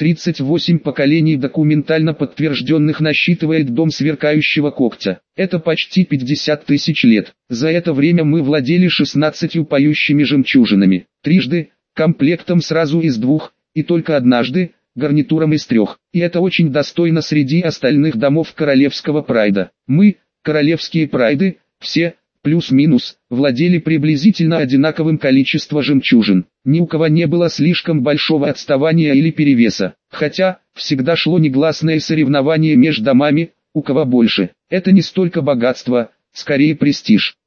тридцать восемь поколений документально подтвержденных насчитывает дом сверкающего когтя. Это почти пятьдесят тысяч лет. За это время мы владели шестнадцатью поющими жемчужинами. Трижды, комплектом сразу из двух, и только однажды, гарнитуром из трех. И это очень достойно среди остальных домов королевского прайда. Мы, королевские прайды, все, плюс-минус, владели приблизительно одинаковым количеством жемчужин. Ни у кого не было слишком большого отставания или перевеса. Хотя, всегда шло негласное соревнование между домами, у кого больше. Это не столько богатство, скорее престиж.